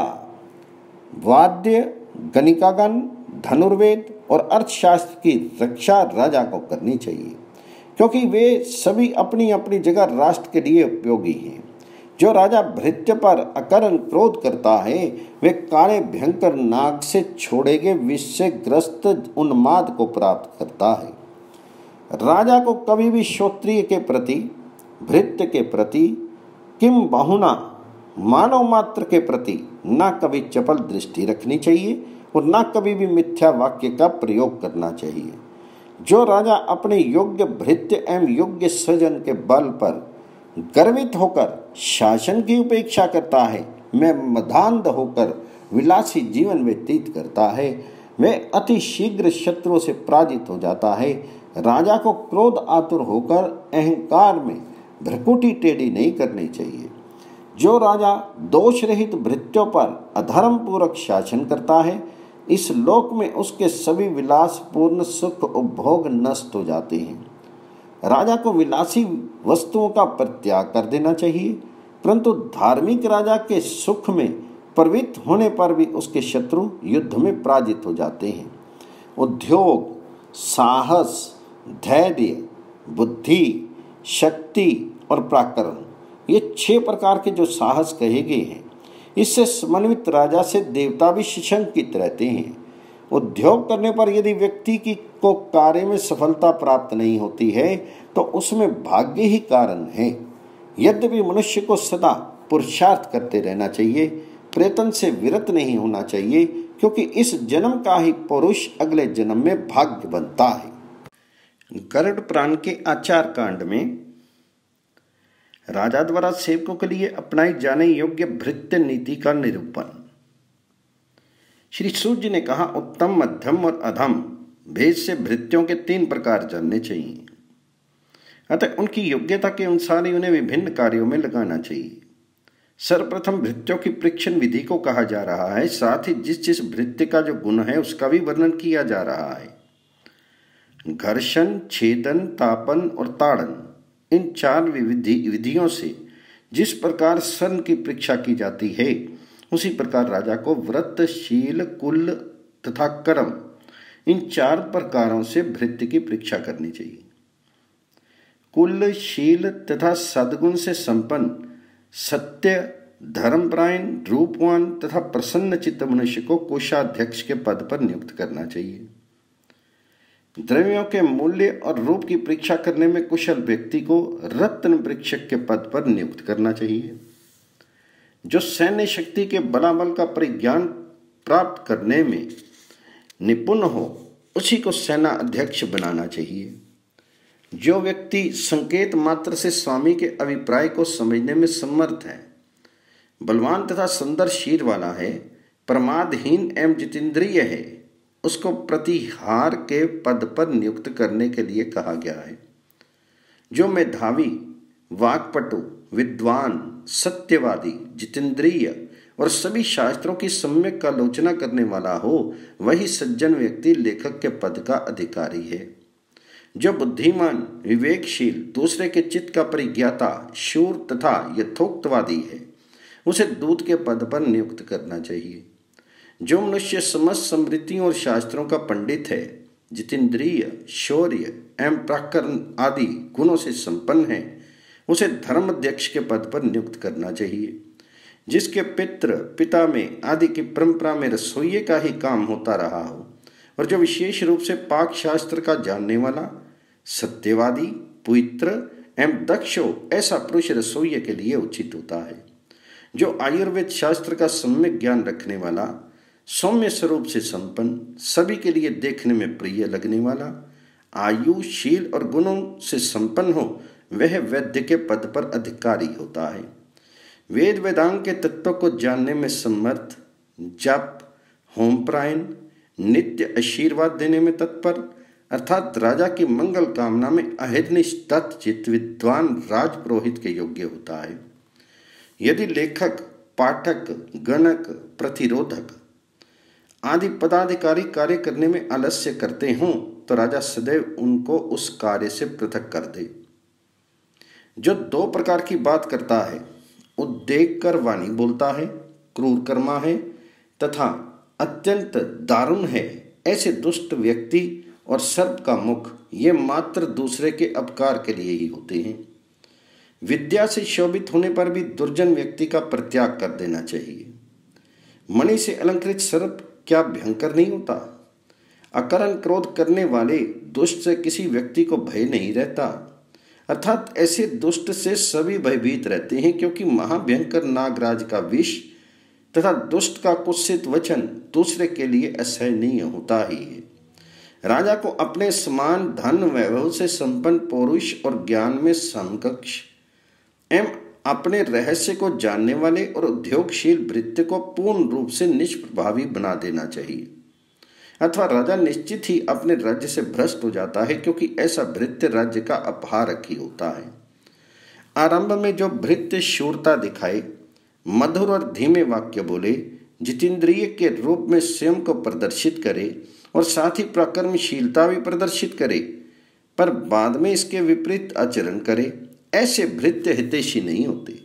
वाद्य, गणिकागण, धनुर्वेद और अर्थशास्त्र की रक्षा राजा को करनी चाहिए, क्योंकि वे सभी अपनी अपनी जगह राष्ट्र के लिए उपयोगी हैं। जो राजा भृत्य पर अकारण क्रोध करता है, वे काले भयंकर नाग से छोड़े गए विष से ग्रस्त उन्माद को प्राप्त करता है। राजा को कभी भी क्षत्रिय के प्रति, भृत्य के प्रति, किम बहुना मानव मात्र के प्रति न कभी चपल दृष्टि रखनी चाहिए और न कभी भी मिथ्या वाक्य का प्रयोग करना चाहिए। जो राजा अपने योग्य भृत्य एवं योग्य स्वजन के बल पर गर्वित होकर शासन की उपेक्षा करता है, में मदान्ध होकर विलासी जीवन व्यतीत करता है, वह अति शीघ्र शत्रुओं से पराजित हो जाता है। राजा को क्रोध आतुर होकर अहंकार में भ्रकुटी टेढ़ी नहीं करनी चाहिए। जो राजा दोष रहित भृत्यों पर अधर्म पूर्वक शासन करता है, इस लोक में उसके सभी विलासपूर्ण सुख उपभोग नष्ट हो जाते हैं। राजा को विलासी वस्तुओं का परित्याग कर देना चाहिए, परंतु धार्मिक राजा के सुख में प्रवृत्त होने पर भी उसके शत्रु युद्ध में पराजित हो जाते हैं। उद्योग, साहस, धैर्य, बुद्धि, शक्ति और पराक्रम, ये 6 प्रकार के जो साहस कहे गए हैं, इससे समन्वित राजा से देवता भी सुशंकित रहते हैं। उद्योग करने पर यदि व्यक्ति को कार्य में सफलता प्राप्त नहीं होती है, तो उसमें भाग्य ही कारण है। यद्यपि मनुष्य को सदा पुरुषार्थ करते रहना चाहिए, प्रयत्न से विरत नहीं होना चाहिए, क्योंकि इस जन्म का ही पुरुष अगले जन्म में भाग्य बनता है। गरुड़ पुराण के आचार कांड में राजा द्वारा सेवकों के लिए अपनाई जाने योग्य भृत्य नीति का निरूपण। श्री सूत जी ने कहा, उत्तम, मध्यम और अधम भेद से भृत्यों के 3 प्रकार जानने चाहिए। अतः उनकी योग्यता के अनुसार ही उन्हें विभिन्न कार्यों में लगाना चाहिए। सर्वप्रथम भृत्यों की परीक्षण विधि को कहा जा रहा है, साथ ही जिस जिस भृत्य का जो गुण है उसका भी वर्णन किया जा रहा है। घर्षण, छेदन, तापन और ताड़न, इन 4 विधियों से जिस प्रकार सन की परीक्षा की जाती है, उसी प्रकार राजा को व्रत, शील, कुल तथा कर्म, इन 4 प्रकारों से भृत्य की परीक्षा करनी चाहिए। कुल, शील तथा सद्गुण से संपन्न, सत्य, धर्मपरायण, रूपवान तथा प्रसन्न चित्त मनुष्य को कोषाध्यक्ष के पद पर नियुक्त करना चाहिए। द्रव्यों के मूल्य और रूप की परीक्षा करने में कुशल व्यक्ति को रत्न परीक्षक के पद पर नियुक्त करना चाहिए। जो सैन्य शक्ति के बलाबल का परिज्ञान प्राप्त करने में निपुण हो, उसी को सेना अध्यक्ष बनाना चाहिए। जो व्यक्ति संकेत मात्र से स्वामी के अभिप्राय को समझने में समर्थ है, बलवान तथा सुंदर शीर वाला है, प्रमादहीन एवं जितेंद्रिय है, उसको प्रतिहार के पद पर नियुक्त करने के लिए कहा गया है। जो मेधावी, वाक्पटु, विद्वान, सत्यवादी, जितेंद्रिय और सभी शास्त्रों की सम्यक आलोचना करने वाला हो, वही सज्जन व्यक्ति लेखक के पद का अधिकारी है। जो बुद्धिमान, विवेकशील, दूसरे के चित्त का परिज्ञाता, शूर तथा यथोक्तवादी है, उसे दूत के पद पर नियुक्त करना चाहिए। जो मनुष्य समस्त स्मृतियों और शास्त्रों का पंडित है, जितेंद्रिय, शौर्य एवं पराक्रम आदि गुणों से संपन्न है, उसे धर्माध्यक्ष के पद पर नियुक्त करना चाहिए। जिसके पिता में आदि की परंपरा में रसोइये का ही काम होता रहा हो, और जो विशेष रूप से पाक शास्त्र का जानने वाला, सत्यवादी, पवित्र एवं दक्ष हो, ऐसा पुरुष रसोइये के लिए उचित होता है। जो आयुर्वेद शास्त्र का सम्यक ज्ञान रखने वाला, सौम्य स्वरूप से संपन्न, सभी के लिए देखने में प्रिय लगने वाला, आयु, शील और गुणों से संपन्न हो, वह वैद्य के पद पर अधिकारी होता है। वेद वेदांग के तत्वों को जानने में समर्थ, जप, होमपरायण, नित्य आशीर्वाद देने में तत्पर, अर्थात राजा की मंगल कामना में अहिर्निश तत्चित विद्वान राजपुरोहित के योग्य होता है। यदि लेखक, पाठक, गणक, प्रतिरोधक आदि पदाधिकारी कार्य करने में आलस्य करते हों तो राजा सदैव उनको उस कार्य से पृथक कर दे। जो दो प्रकार की बात करता है, उद्देक कर वाणी बोलता है, क्रूर कर्मा है तथा अत्यंत दारुण है, ऐसे दुष्ट व्यक्ति और सर्प का मुख ये मात्र दूसरे के अपकार के लिए ही होते हैं। विद्या से शोभित होने पर भी दुर्जन व्यक्ति का परित्याग कर देना चाहिए। मणि से अलंकृत सर्प क्या भयंकर नहीं होता? अकारण क्रोध करने वाले दुष्ट से किसी व्यक्ति को भय नहीं रहता। अर्थात ऐसे दुष्ट से सभी भयभीत रहते हैं, क्योंकि महाभयंकर नागराज का विष तथा दुष्ट का कुत्सित वचन दूसरे के लिए असहनीय होता ही है। राजा को अपने समान धन वैभव से संपन्न पौरुष और ज्ञान में समकक्ष एवं अपने रहस्य को जानने वाले और उद्योगशील भृत्य को पूर्ण रूप से निष्प्रभावी बना देना चाहिए, अथवा राजा निश्चित ही अपने राज्य से भ्रष्ट हो जाता है, क्योंकि ऐसा भृत्य राज्य का अपहारक ही होता है। आरंभ में जो भृत्य शूरता दिखाए, मधुर और धीमे वाक्य बोले, जितेंद्रिय के रूप में स्वयं को प्रदर्शित करे और साथ ही प्रकर्मशीलता भी प्रदर्शित करे, पर बाद में इसके विपरीत आचरण करे, ऐसे भृत्य हितैषी नहीं होते।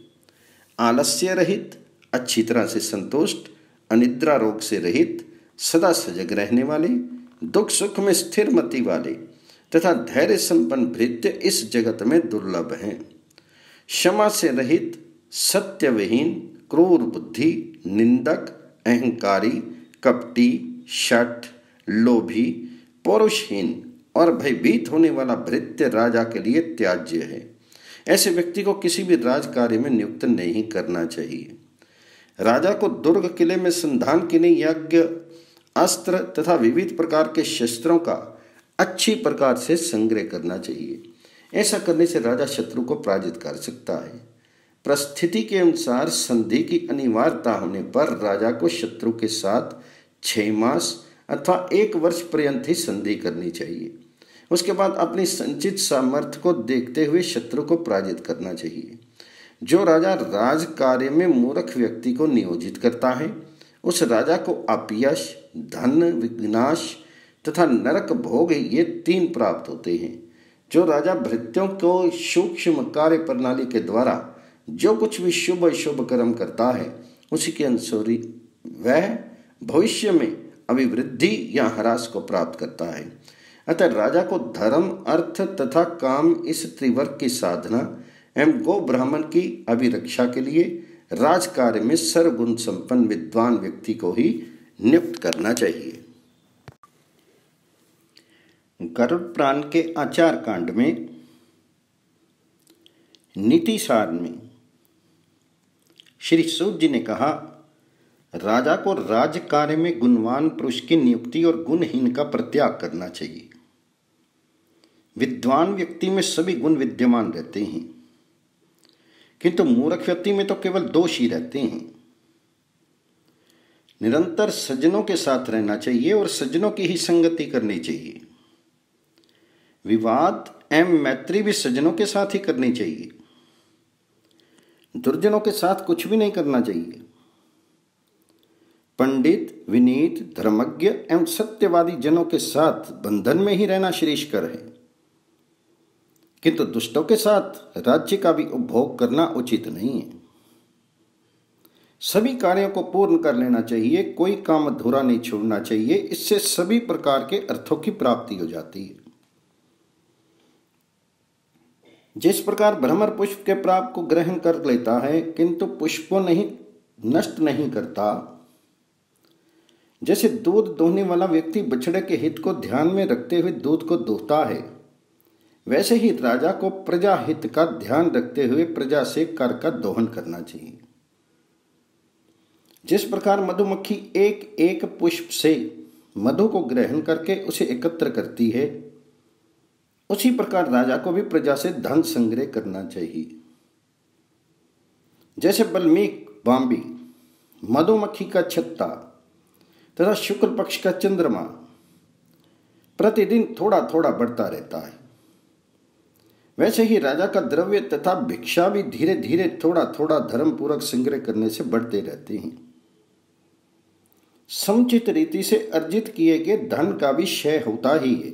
आलस्य रहित, अच्छी तरह से संतुष्ट, अनिद्रा रोग से रहित, सदा सजग रहने वाले, दुख सुख में स्थिर मति वाले तथा धैर्य संपन्न भृत्य इस जगत में दुर्लभ हैं। क्षमा से रहित, सत्य विहीन, क्रूर बुद्धि, निंदक, अहंकारी, कपटी, शठ, लोभी, पौरुषहीन और भयभीत होने वाला भृत्य राजा के लिए त्याज्य है। ऐसे व्यक्ति को किसी भी राज कार्य में नियुक्त नहीं करना चाहिए। राजा को दुर्ग किले में संधान के लिए यज्ञ, अस्त्र तथा विविध प्रकार के शस्त्रों का अच्छी प्रकार से संग्रह करना चाहिए। ऐसा करने से राजा शत्रु को पराजित कर सकता है। परिस्थिति के अनुसार संधि की अनिवार्यता होने पर राजा को शत्रु के साथ 6 मास अथवा 1 वर्ष पर्यंत ही संधि करनी चाहिए। उसके बाद अपनी संचित सामर्थ्य को देखते हुए शत्रु को पराजित करना चाहिए। जो राजा राज कार्य में मूर्ख व्यक्ति को नियोजित करता है, उस राजा को अपयश, धन विनाश तथा नरक भोग ये 3 प्राप्त होते हैं। जो राजा भृत्यों को सूक्ष्म कार्य प्रणाली के द्वारा जो कुछ भी शुभ अशुभ कर्म करता है, उसी के अनुसार वह भविष्य में अभिवृद्धि या ह्रास को प्राप्त करता है। अतः राजा को धर्म, अर्थ तथा काम इस त्रिवर्ग की साधना एवं गो ब्राह्मण की अभिरक्षा के लिए राज कार्य में सर्वगुण संपन्न विद्वान व्यक्ति को ही नियुक्त करना चाहिए। गरुड़ पुराण के आचार कांड में नीति सार में श्री सूत जी ने कहा, राजा को राज कार्य में गुणवान पुरुष की नियुक्ति और गुणहीन का परित्याग करना चाहिए। विद्वान व्यक्ति में सभी गुण विद्यमान रहते हैं, किंतु मूर्ख व्यक्ति में तो केवल दोष ही रहते हैं। निरंतर सज्जनों के साथ रहना चाहिए और सज्जनों की ही संगति करनी चाहिए। विवाद एवं मैत्री भी सज्जनों के साथ ही करनी चाहिए। दुर्जनों के साथ कुछ भी नहीं करना चाहिए। पंडित, विनीत, धर्मज्ञ एवं सत्यवादी जनों के साथ बंधन में ही रहना श्रेष्ठकर है, किंतु दुष्टों के साथ राज्य का भी उपभोग करना उचित नहीं है। सभी कार्यों को पूर्ण कर लेना चाहिए, कोई काम अधूरा नहीं छोड़ना चाहिए। इससे सभी प्रकार के अर्थों की प्राप्ति हो जाती है। जिस प्रकार भ्रमर पुष्प के प्राप को ग्रहण कर लेता है, किंतु पुष्प को नष्ट नहीं करता, जैसे दूध दोहने वाला व्यक्ति बछड़े के हित को ध्यान में रखते हुए दूध को दोहता है, वैसे ही राजा को प्रजा हित का ध्यान रखते हुए प्रजा से कर का दोहन करना चाहिए। जिस प्रकार मधुमक्खी एक एक पुष्प से मधु को ग्रहण करके उसे एकत्र करती है, उसी प्रकार राजा को भी प्रजा से धन संग्रह करना चाहिए। जैसे बल्मीक बांबी, मधुमक्खी का छत्ता तथा शुक्ल पक्ष का चंद्रमा प्रतिदिन थोड़ा थोड़ा बढ़ता रहता है। वैसे ही राजा का द्रव्य तथा भिक्षा भी धीरे धीरे थोड़ा थोड़ा धर्म पूर्वक संग्रह करने से बढ़ते रहते हैं। समुचित रीति से अर्जित किए गए धन का भी क्षय होता ही है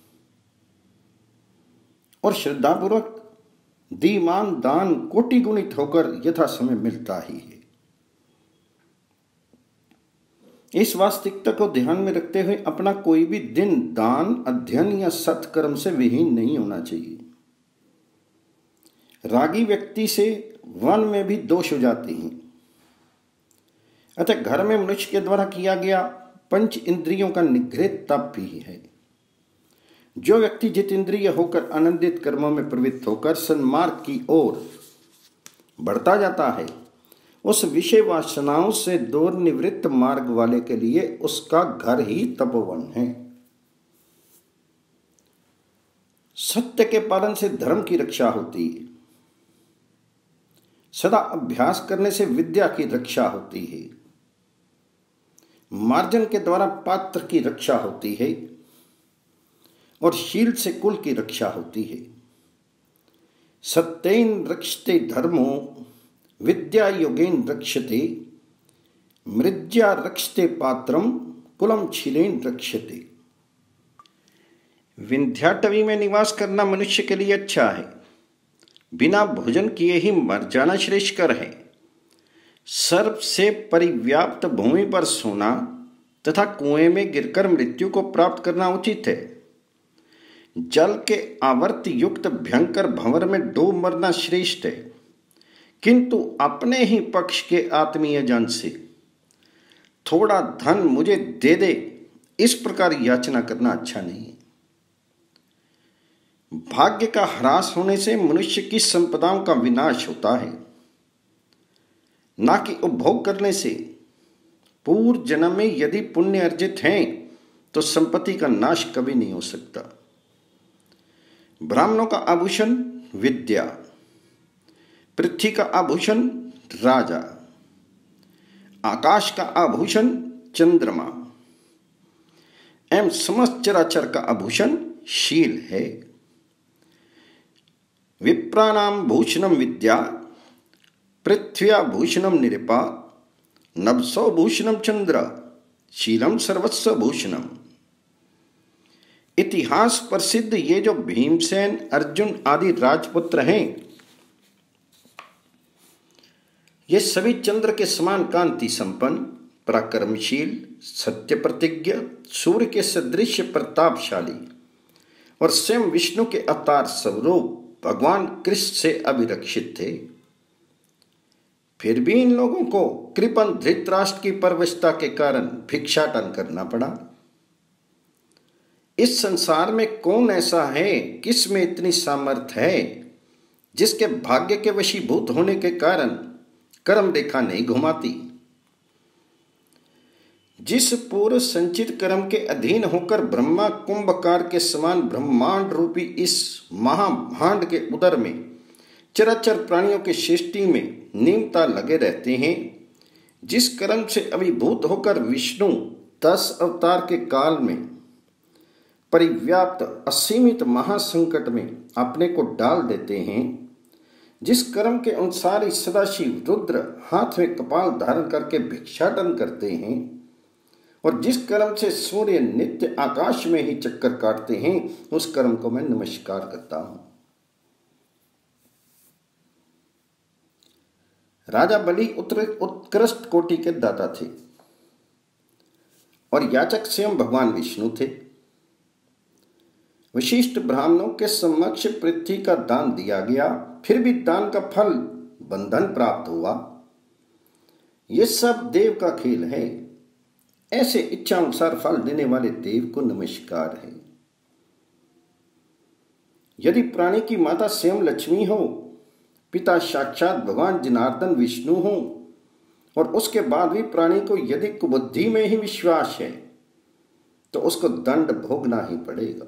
और श्रद्धापूर्वक दीमान दान कोटि गुणित होकर यथा समय मिलता ही है। इस वास्तविकता को ध्यान में रखते हुए अपना कोई भी दिन दान, अध्ययन या सत्कर्म से विहीन नहीं होना चाहिए। रागी व्यक्ति से वन में भी दोष हो जाते हैं। अतः घर में मनुष्य के द्वारा किया गया पंच इंद्रियों का निग्रह तप भी है। जो व्यक्ति जितेंद्रिय होकर आनंदित कर्मों में प्रवृत्त होकर सन्मार्ग की ओर बढ़ता जाता है, उस विषय वासनाओं से दूर निवृत्त मार्ग वाले के लिए उसका घर ही तपोवन है। सत्य के पालन से धर्म की रक्षा होती है। सदा अभ्यास करने से विद्या की रक्षा होती है। मार्जन के द्वारा पात्र की रक्षा होती है और शील से कुल की रक्षा होती है। सत्येन रक्षते धर्मो विद्या योगेन रक्षते, मृज्या रक्षते पात्रम कुलम शीलेन रक्षते। विंध्याटवी में निवास करना मनुष्य के लिए अच्छा है। बिना भोजन किए ही मर जाना श्रेष्ठकर है। सर्प से परिव्याप्त भूमि पर सोना तथा कुएं में गिरकर मृत्यु को प्राप्त करना उचित है। जल के आवर्त युक्त भयंकर भंवर में डूब मरना श्रेष्ठ है, किंतु अपने ही पक्ष के आत्मीय जन से थोड़ा धन मुझे दे दे, इस प्रकार याचना करना अच्छा नहीं है। भाग्य का ह्रास होने से मनुष्य की संपदाओं का विनाश होता है, ना कि उपभोग करने से। पूर्व जन्म में यदि पुण्य अर्जित हैं तो संपत्ति का नाश कभी नहीं हो सकता। ब्राह्मणों का आभूषण विद्या, पृथ्वी का आभूषण राजा, आकाश का आभूषण चंद्रमा एवं समस्त चराचर का आभूषण शील है। विप्राणाम भूषणम विद्या, पृथ्व्या भूषणम निरपा, नभसो भूषणम चंद्र, शीलम सर्वस्व भूषणम। इतिहास प्रसिद्ध ये जो भीमसेन, अर्जुन आदि राजपुत्र हैं, ये सभी चंद्र के समान कांति संपन्न, पराक्रमशील, सत्य प्रतिज्ञ, सूर्य के सदृश प्रतापशाली और स्वयं विष्णु के अवतार स्वरूप भगवान कृष्ण से अभिरक्षित थे। फिर भी इन लोगों को कृपण धृतराष्ट्र की परवशता के कारण भिक्षाटन करना पड़ा। इस संसार में कौन ऐसा है, किस में इतनी सामर्थ्य है, जिसके भाग्य के वशीभूत होने के कारण कर्म रेखा नहीं घुमाती। जिस पूर्व संचित कर्म के अधीन होकर ब्रह्मा कुंभकार के समान ब्रह्मांड रूपी इस महाभांड के उदर में चराचर प्राणियों के सृष्टि में नियमता लगे रहते हैं, जिस कर्म से अभिभूत होकर विष्णु 10 अवतार के काल में परिव्याप्त असीमित महासंकट में अपने को डाल देते हैं, जिस कर्म के अनुसार ही सदाशिव रुद्र हाथ में कपाल धारण करके भिक्षाटन करते हैं और जिस कर्म से सूर्य नित्य आकाश में ही चक्कर काटते हैं, उस कर्म को मैं नमस्कार करता हूं। राजा बलि उत्कृष्ट कोटि के दाता थे और याचक स्वयं भगवान विष्णु थे। विशिष्ट ब्राह्मणों के समक्ष पृथ्वी का दान दिया गया, फिर भी दान का फल बंधन प्राप्त हुआ। यह सब देव का खेल है। ऐसे इच्छा अनुसार फल देने वाले देव को नमस्कार है। यदि प्राणी की माता स्वयं लक्ष्मी हो, पिता साक्षात भगवान जनार्दन विष्णु हो और उसके बाद भी प्राणी को यदि कुबुद्धि में ही विश्वास है, तो उसको दंड भोगना ही पड़ेगा।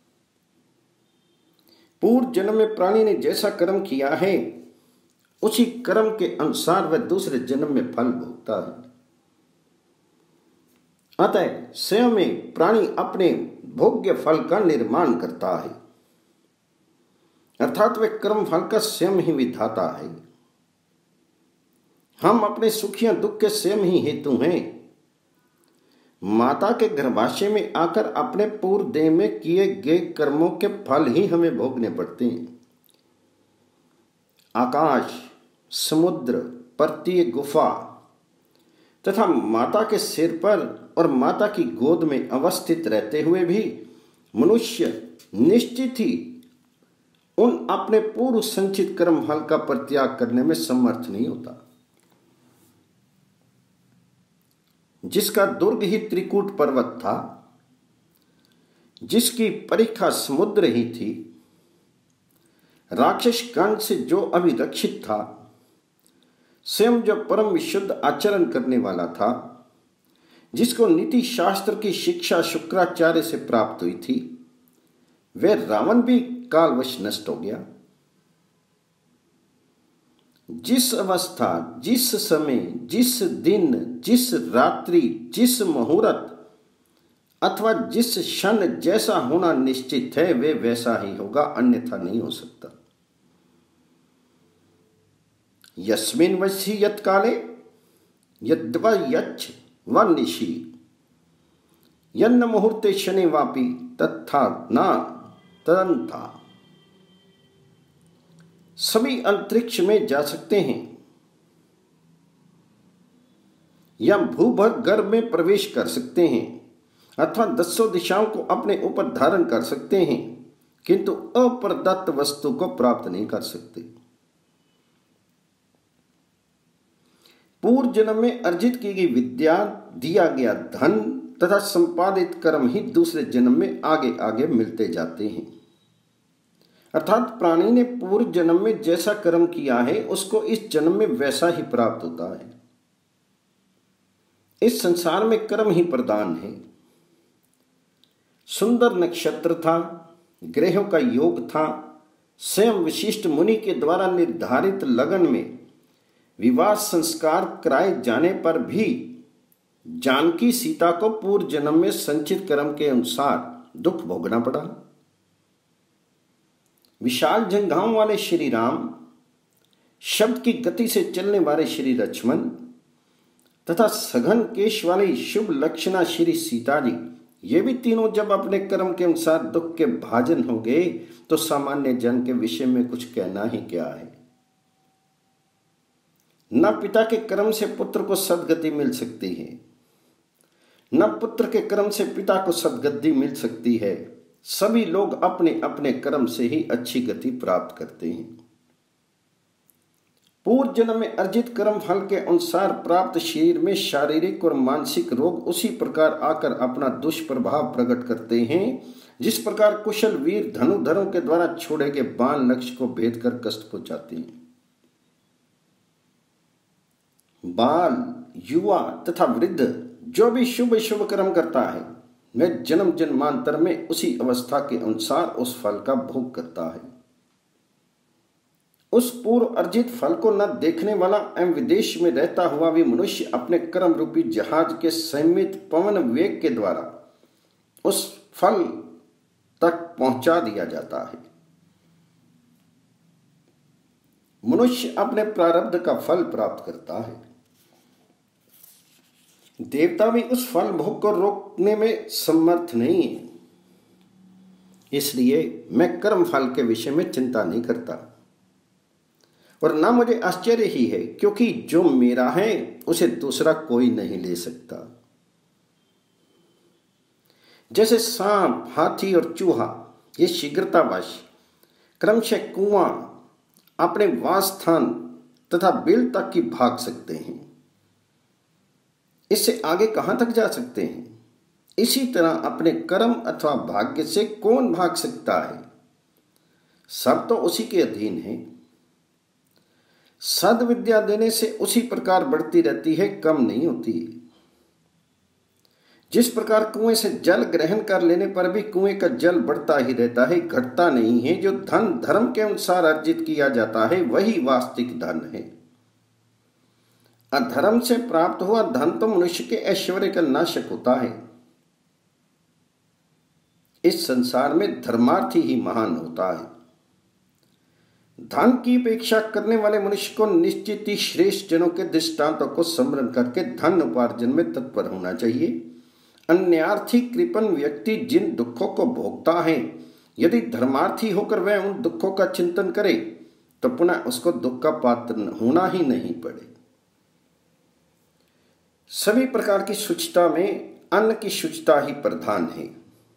पूर्व जन्म में प्राणी ने जैसा कर्म किया है, उसी कर्म के अनुसार वह दूसरे जन्म में फल भोगता है। अतः स्वयं में प्राणी अपने भोग्य फल का निर्माण करता है, अर्थात वे कर्म फल का स्वयं ही विधाता है। हम अपने सुख या दुख के स्वयं ही हेतु हैं। माता के गर्भाशय में आकर अपने पूर्व देह में किए गए कर्मों के फल ही हमें भोगने पड़ते हैं। आकाश, समुद्र, पर्वतीय गुफा तथा माता के सिर पर और माता की गोद में अवस्थित रहते हुए भी मनुष्य निश्चित ही उन अपने पूर्व संचित कर्म फल का परित्याग करने में समर्थ नहीं होता। जिसका दुर्ग ही त्रिकूट पर्वत था, जिसकी परीक्षा समुद्र ही थी, राक्षस गण से जो अभिरक्षित था, स्वयं जो परम विशुद्ध आचरण करने वाला था, जिसको नीति शास्त्र की शिक्षा शुक्राचार्य से प्राप्त हुई थी, वह रावण भी कालवश नष्ट हो गया। जिस अवस्था, जिस समय, जिस दिन, जिस रात्रि, जिस मुहूर्त अथवा जिस क्षण जैसा होना निश्चित है, वे वैसा ही होगा, अन्यथा नहीं हो सकता। यस्मिन् वशी यत् काले यद्वा यच्छ व निशि यन्न मुहूर्ते शनि वापि तथा न तदंता। सभी अंतरिक्ष में जा सकते हैं या भूभर गर्भ में प्रवेश कर सकते हैं अथवा 10 दिशाओं को अपने ऊपर धारण कर सकते हैं, किंतु अप्रदत्त वस्तु को प्राप्त नहीं कर सकते। पूर्व जन्म में अर्जित की गई विद्या, दिया गया धन तथा संपादित कर्म ही दूसरे जन्म में आगे आगे मिलते जाते हैं। अर्थात प्राणी ने पूर्व जन्म में जैसा कर्म किया है उसको इस जन्म में वैसा ही प्राप्त होता है। इस संसार में कर्म ही प्रधान है। सुंदर नक्षत्र था, ग्रहों का योग था, स्वयं विशिष्ट मुनि के द्वारा निर्धारित लगन में विवाह संस्कार कराए जाने पर भी जानकी सीता को पूर्व जन्म में संचित कर्म के अनुसार दुख भोगना पड़ा। विशाल जंघाओं वाले श्री राम, शब्द की गति से चलने वाले श्री लक्ष्मण तथा सघन केश वाली शुभ लक्षणा श्री सीता जी, ये भी तीनों जब अपने कर्म के अनुसार दुख के भाजन हो गए तो सामान्य जन के विषय में कुछ कहना ही क्या है। न पिता के कर्म से पुत्र को सदगति मिल सकती है, न पुत्र के कर्म से पिता को सदगति मिल सकती है। सभी लोग अपने अपने कर्म से ही अच्छी गति प्राप्त करते हैं। पूर्व जन्म में अर्जित कर्म फल के अनुसार प्राप्त शरीर में शारीरिक और मानसिक रोग उसी प्रकार आकर अपना दुष्प्रभाव प्रकट करते हैं जिस प्रकार कुशल वीर धनुधरों के द्वारा छोड़े गए बाण लक्ष्य को भेद कर कष्ट पहुंचाते हैं। बाल, युवा तथा वृद्ध जो भी शुभ शुभ कर्म करता है वह जन्म जन्मांतर में उसी अवस्था के अनुसार उस फल का भोग करता है। उस पूर्व अर्जित फल को न देखने वाला एवं विदेश में रहता हुआ भी मनुष्य अपने कर्म रूपी जहाज के संयमित पवन वेग के द्वारा उस फल तक पहुंचा दिया जाता है। मनुष्य अपने प्रारब्ध का फल प्राप्त करता है। देवता भी उस फल भोग को रोकने में समर्थ नहीं है। इसलिए मैं कर्म फल के विषय में चिंता नहीं करता और ना मुझे आश्चर्य ही है, क्योंकि जो मेरा है उसे दूसरा कोई नहीं ले सकता। जैसे सांप, हाथी और चूहा ये शीघ्रतावश क्रमशः कुआं, अपने वास स्थान तथा बिल तक की भाग सकते हैं, इससे आगे कहां तक जा सकते हैं। इसी तरह अपने कर्म अथवा भाग्य से कौन भाग सकता है? सब तो उसी के अधीन है। सद्विद्या देने से उसी प्रकार बढ़ती रहती है, कम नहीं होती। जिस प्रकार कुएं से जल ग्रहण कर लेने पर भी कुएं का जल बढ़ता ही रहता है, घटता नहीं है। जो धन धर्म के अनुसार अर्जित किया जाता है वही वास्तविक धन है। अधर्म से प्राप्त हुआ धन तो मनुष्य के ऐश्वर्य का नाशक होता है। इस संसार में धर्मार्थी ही महान होता है। धन की अपेक्षा करने वाले मनुष्य को निश्चित ही श्रेष्ठ जनों के दृष्टांतों को स्मरण करके धन उपार्जन में तत्पर होना चाहिए। अन्यार्थी कृपण व्यक्ति जिन दुखों को भोगता है, यदि धर्मार्थी होकर वह उन दुखों का चिंतन करे तो पुनः उसको दुख का पात्र होना ही नहीं पड़े। सभी प्रकार की शुचिता में अन्न की शुचिता ही प्रधान है।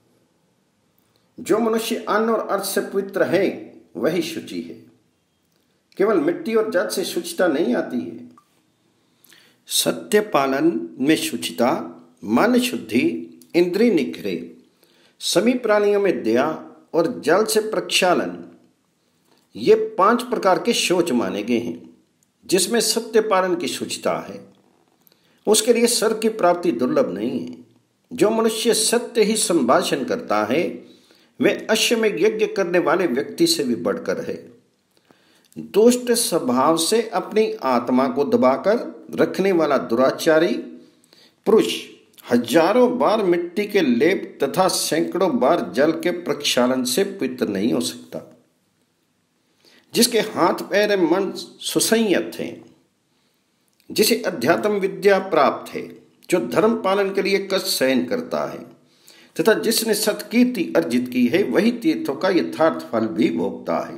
जो मनुष्य अन्न और अर्थ से पवित्र है वही शुचि है। केवल मिट्टी और जल से शुचिता नहीं आती है। सत्य पालन में शुचिता, मन शुद्धि, इंद्रिय निखरे, सभी प्राणियों में दया और जल से प्रक्षालन, ये 5 प्रकार के शौच माने गए हैं। जिसमें सत्य पालन की शुचिता है उसके लिए स्वर्ग की प्राप्ति दुर्लभ नहीं है। जो मनुष्य सत्य ही संभाषण करता है वह अश्वमेध यज्ञ करने वाले व्यक्ति से भी बढ़कर है। दुष्ट स्वभाव से अपनी आत्मा को दबाकर रखने वाला दुराचारी पुरुष हजारों बार मिट्टी के लेप तथा सैकड़ों बार जल के प्रक्षालन से पवित्र नहीं हो सकता। जिसके हाथ पैर एवं मन सुसंयत हैं, जिसे अध्यात्म विद्या प्राप्त है, जो धर्म पालन के लिए कष्ट सहन करता है तथा जिसने सत्कीर्ति अर्जित की है, वही तीर्थों का यथार्थ फल भी भोगता है।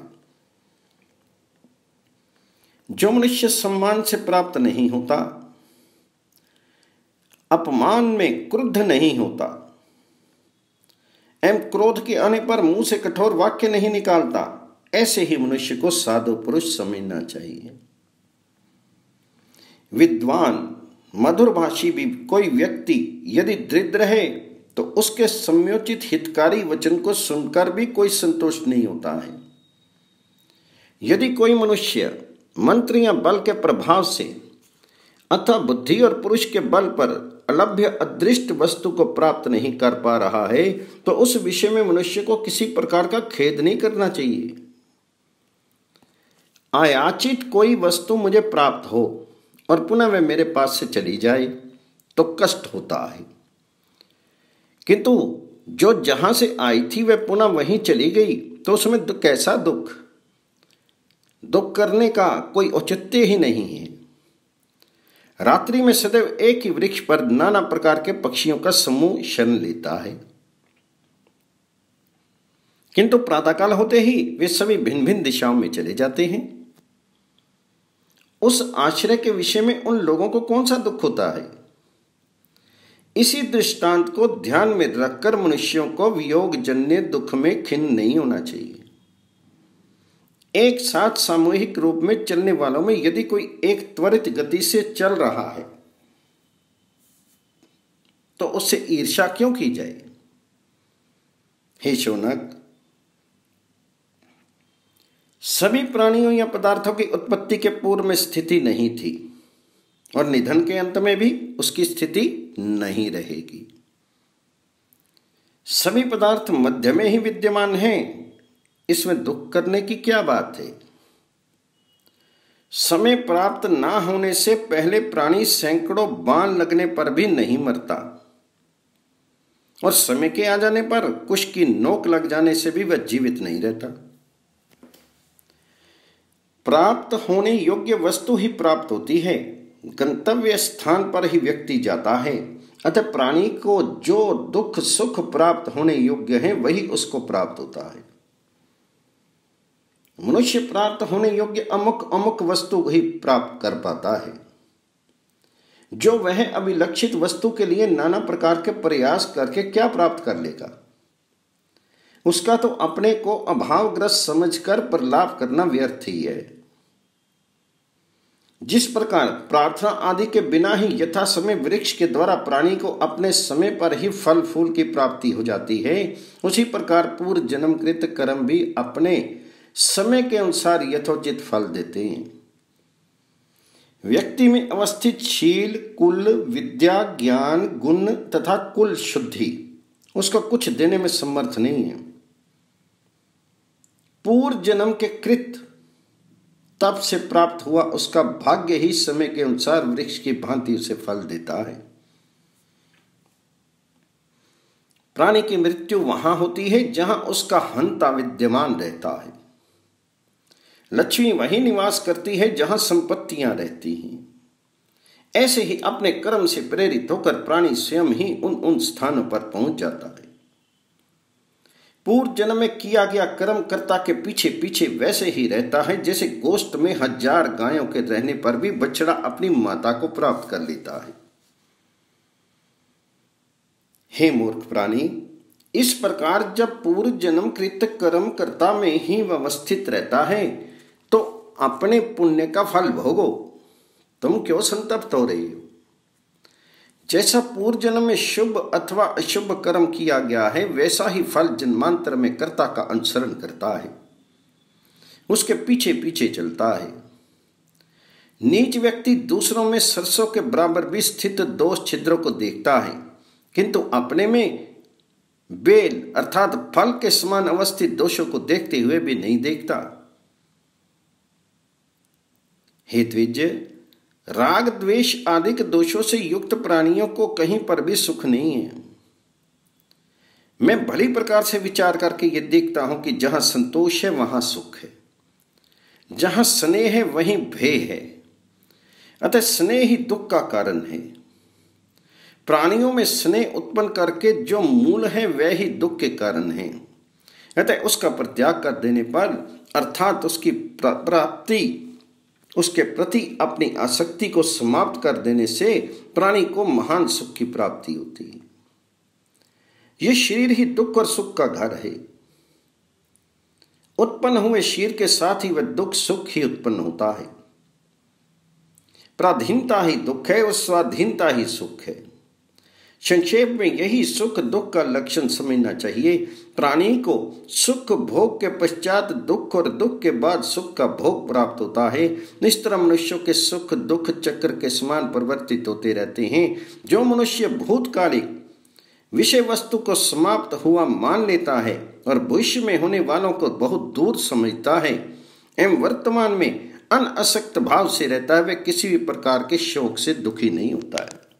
जो मनुष्य सम्मान से प्राप्त नहीं होता, अपमान में क्रुद्ध नहीं होता एवं क्रोध के आने पर मुंह से कठोर वाक्य नहीं निकालता, ऐसे ही मनुष्य को साधु पुरुष समझना चाहिए। विद्वान मधुरभाषी भी कोई व्यक्ति यदि दृढ़ है तो उसके सम्योचित हितकारी वचन को सुनकर भी कोई संतुष्ट नहीं होता है। यदि कोई मनुष्य मंत्र या बल के प्रभाव से अथवा बुद्धि और पुरुष के बल पर अलभ्य अदृष्ट वस्तु को प्राप्त नहीं कर पा रहा है तो उस विषय में मनुष्य को किसी प्रकार का खेद नहीं करना चाहिए। अयाचित कोई वस्तु मुझे प्राप्त हो और पुनः वह मेरे पास से चली जाए तो कष्ट होता है, किंतु जो जहां से आई थी वह पुनः वहीं चली गई तो उसमें कैसा दुख करने का कोई औचित्य ही नहीं है। रात्रि में सदैव एक ही वृक्ष पर नाना प्रकार के पक्षियों का समूह शरण लेता है, किंतु प्रातःकाल होते ही वे सभी भिन्न भिन्न दिशाओं में चले जाते हैं। उस आश्रय के विषय में उन लोगों को कौन सा दुख होता है। इसी दृष्टांत को ध्यान में रखकर मनुष्यों को वियोग जन्य दुख में खिन्न नहीं होना चाहिए। एक साथ सामूहिक रूप में चलने वालों में यदि कोई एक त्वरित गति से चल रहा है तो उससे ईर्ष्या क्यों की जाए। हे शौनक, सभी प्राणियों या पदार्थों की उत्पत्ति के पूर्व में स्थिति नहीं थी और निधन के अंत में भी उसकी स्थिति नहीं रहेगी। सभी पदार्थ मध्य में ही विद्यमान हैं, इसमें दुख करने की क्या बात है। समय प्राप्त ना होने से पहले प्राणी सैकड़ों बाण लगने पर भी नहीं मरता और समय के आ जाने पर कुश की नोक लग जाने से भी वह जीवित नहीं रहता। प्राप्त होने योग्य वस्तु ही प्राप्त होती है, गंतव्य स्थान पर ही व्यक्ति जाता है। अतः प्राणी को जो दुख सुख प्राप्त होने योग्य है वही उसको प्राप्त होता है। मनुष्य प्राप्त होने योग्य अमुक अमुक वस्तु ही प्राप्त कर पाता है। जो वह अभिलक्षित वस्तु के लिए नाना प्रकार के प्रयास करके क्या प्राप्त कर लेगा, उसका तो अपने को अभावग्रस्त समझकर प्रलाप करना व्यर्थ ही है। जिस प्रकार प्रार्थना आदि के बिना ही यथा समय वृक्ष के द्वारा प्राणी को अपने समय पर ही फल फूल की प्राप्ति हो जाती है, उसी प्रकार पूर्व जन्मकृत कर्म भी अपने समय के अनुसार यथोचित फल देते हैं। व्यक्ति में अवस्थित शील, कुल, विद्या, ज्ञान, गुण तथा कुल शुद्धि उसको कुछ देने में समर्थ नहीं है। पूर्व जन्म के कृत तप से प्राप्त हुआ उसका भाग्य ही समय के अनुसार वृक्ष की भांति उसे फल देता है। प्राणी की मृत्यु वहां होती है जहां उसका हंता विद्यमान रहता है। लक्ष्मी वहीं निवास करती है जहां संपत्तियां रहती हैं। ऐसे ही अपने कर्म से प्रेरित होकर प्राणी स्वयं ही उन स्थानों पर पहुंच जाता है। पूर्व जन्म में किया गया कर्म कर्ता के पीछे पीछे वैसे ही रहता है जैसे गोष्ठ में 1000 गायों के रहने पर भी बछड़ा अपनी माता को प्राप्त कर लेता है। हे मूर्ख प्राणी, इस प्रकार जब पूर्व जन्म कृत कर्म कर्ता में ही व्यवस्थित रहता है तो अपने पुण्य का फल भोगो। तुम क्यों संतप्त हो रही हो? जैसा पूर्व जन्म में शुभ अथवा अशुभ कर्म किया गया है वैसा ही फल जन्मांतर में कर्ता का अनुसरण करता है, उसके पीछे पीछे चलता है। नीच व्यक्ति दूसरों में सरसों के बराबर भी स्थित दोष छिद्रों को देखता है, किंतु अपने में बेल अर्थात फल के समान अवस्थित दोषों को देखते हुए भी नहीं देखता। हे द्विज, राग द्वेष आदि के दोषों से युक्त प्राणियों को कहीं पर भी सुख नहीं है। मैं भली प्रकार से विचार करके ये देखता हूं कि जहां संतोष है वहां सुख है, जहां स्नेह है वहीं भय है। अतः स्नेह ही दुख का कारण है। प्राणियों में स्नेह उत्पन्न करके जो मूल है वह ही दुख के कारण है। अतः उसका परित्याग कर देने पर अर्थात उसकी प्राप्ति उसके प्रति अपनी आसक्ति को समाप्त कर देने से प्राणी को महान सुख की प्राप्ति होती है। यह शरीर ही दुख और सुख का घर है। उत्पन्न हुए शरीर के साथ ही वह दुख सुख ही उत्पन्न होता है। पराधीनता ही दुख है और स्वाधीनता ही सुख है। संक्षेप में यही सुख दुख का लक्षण समझना चाहिए। प्राणी को सुख भोग के पश्चात दुख और दुख के बाद सुख का भोग प्राप्त होता है। इस तरह मनुष्यों के सुख दुख चक्र के समान परिवर्तित होते रहते हैं। जो मनुष्य भूतकालिक विषय वस्तु को समाप्त हुआ मान लेता है और भविष्य में होने वालों को बहुत दूर समझता है एवं वर्तमान में अनासक्त भाव से रहता है, वह किसी भी प्रकार के शोक से दुखी नहीं होता है।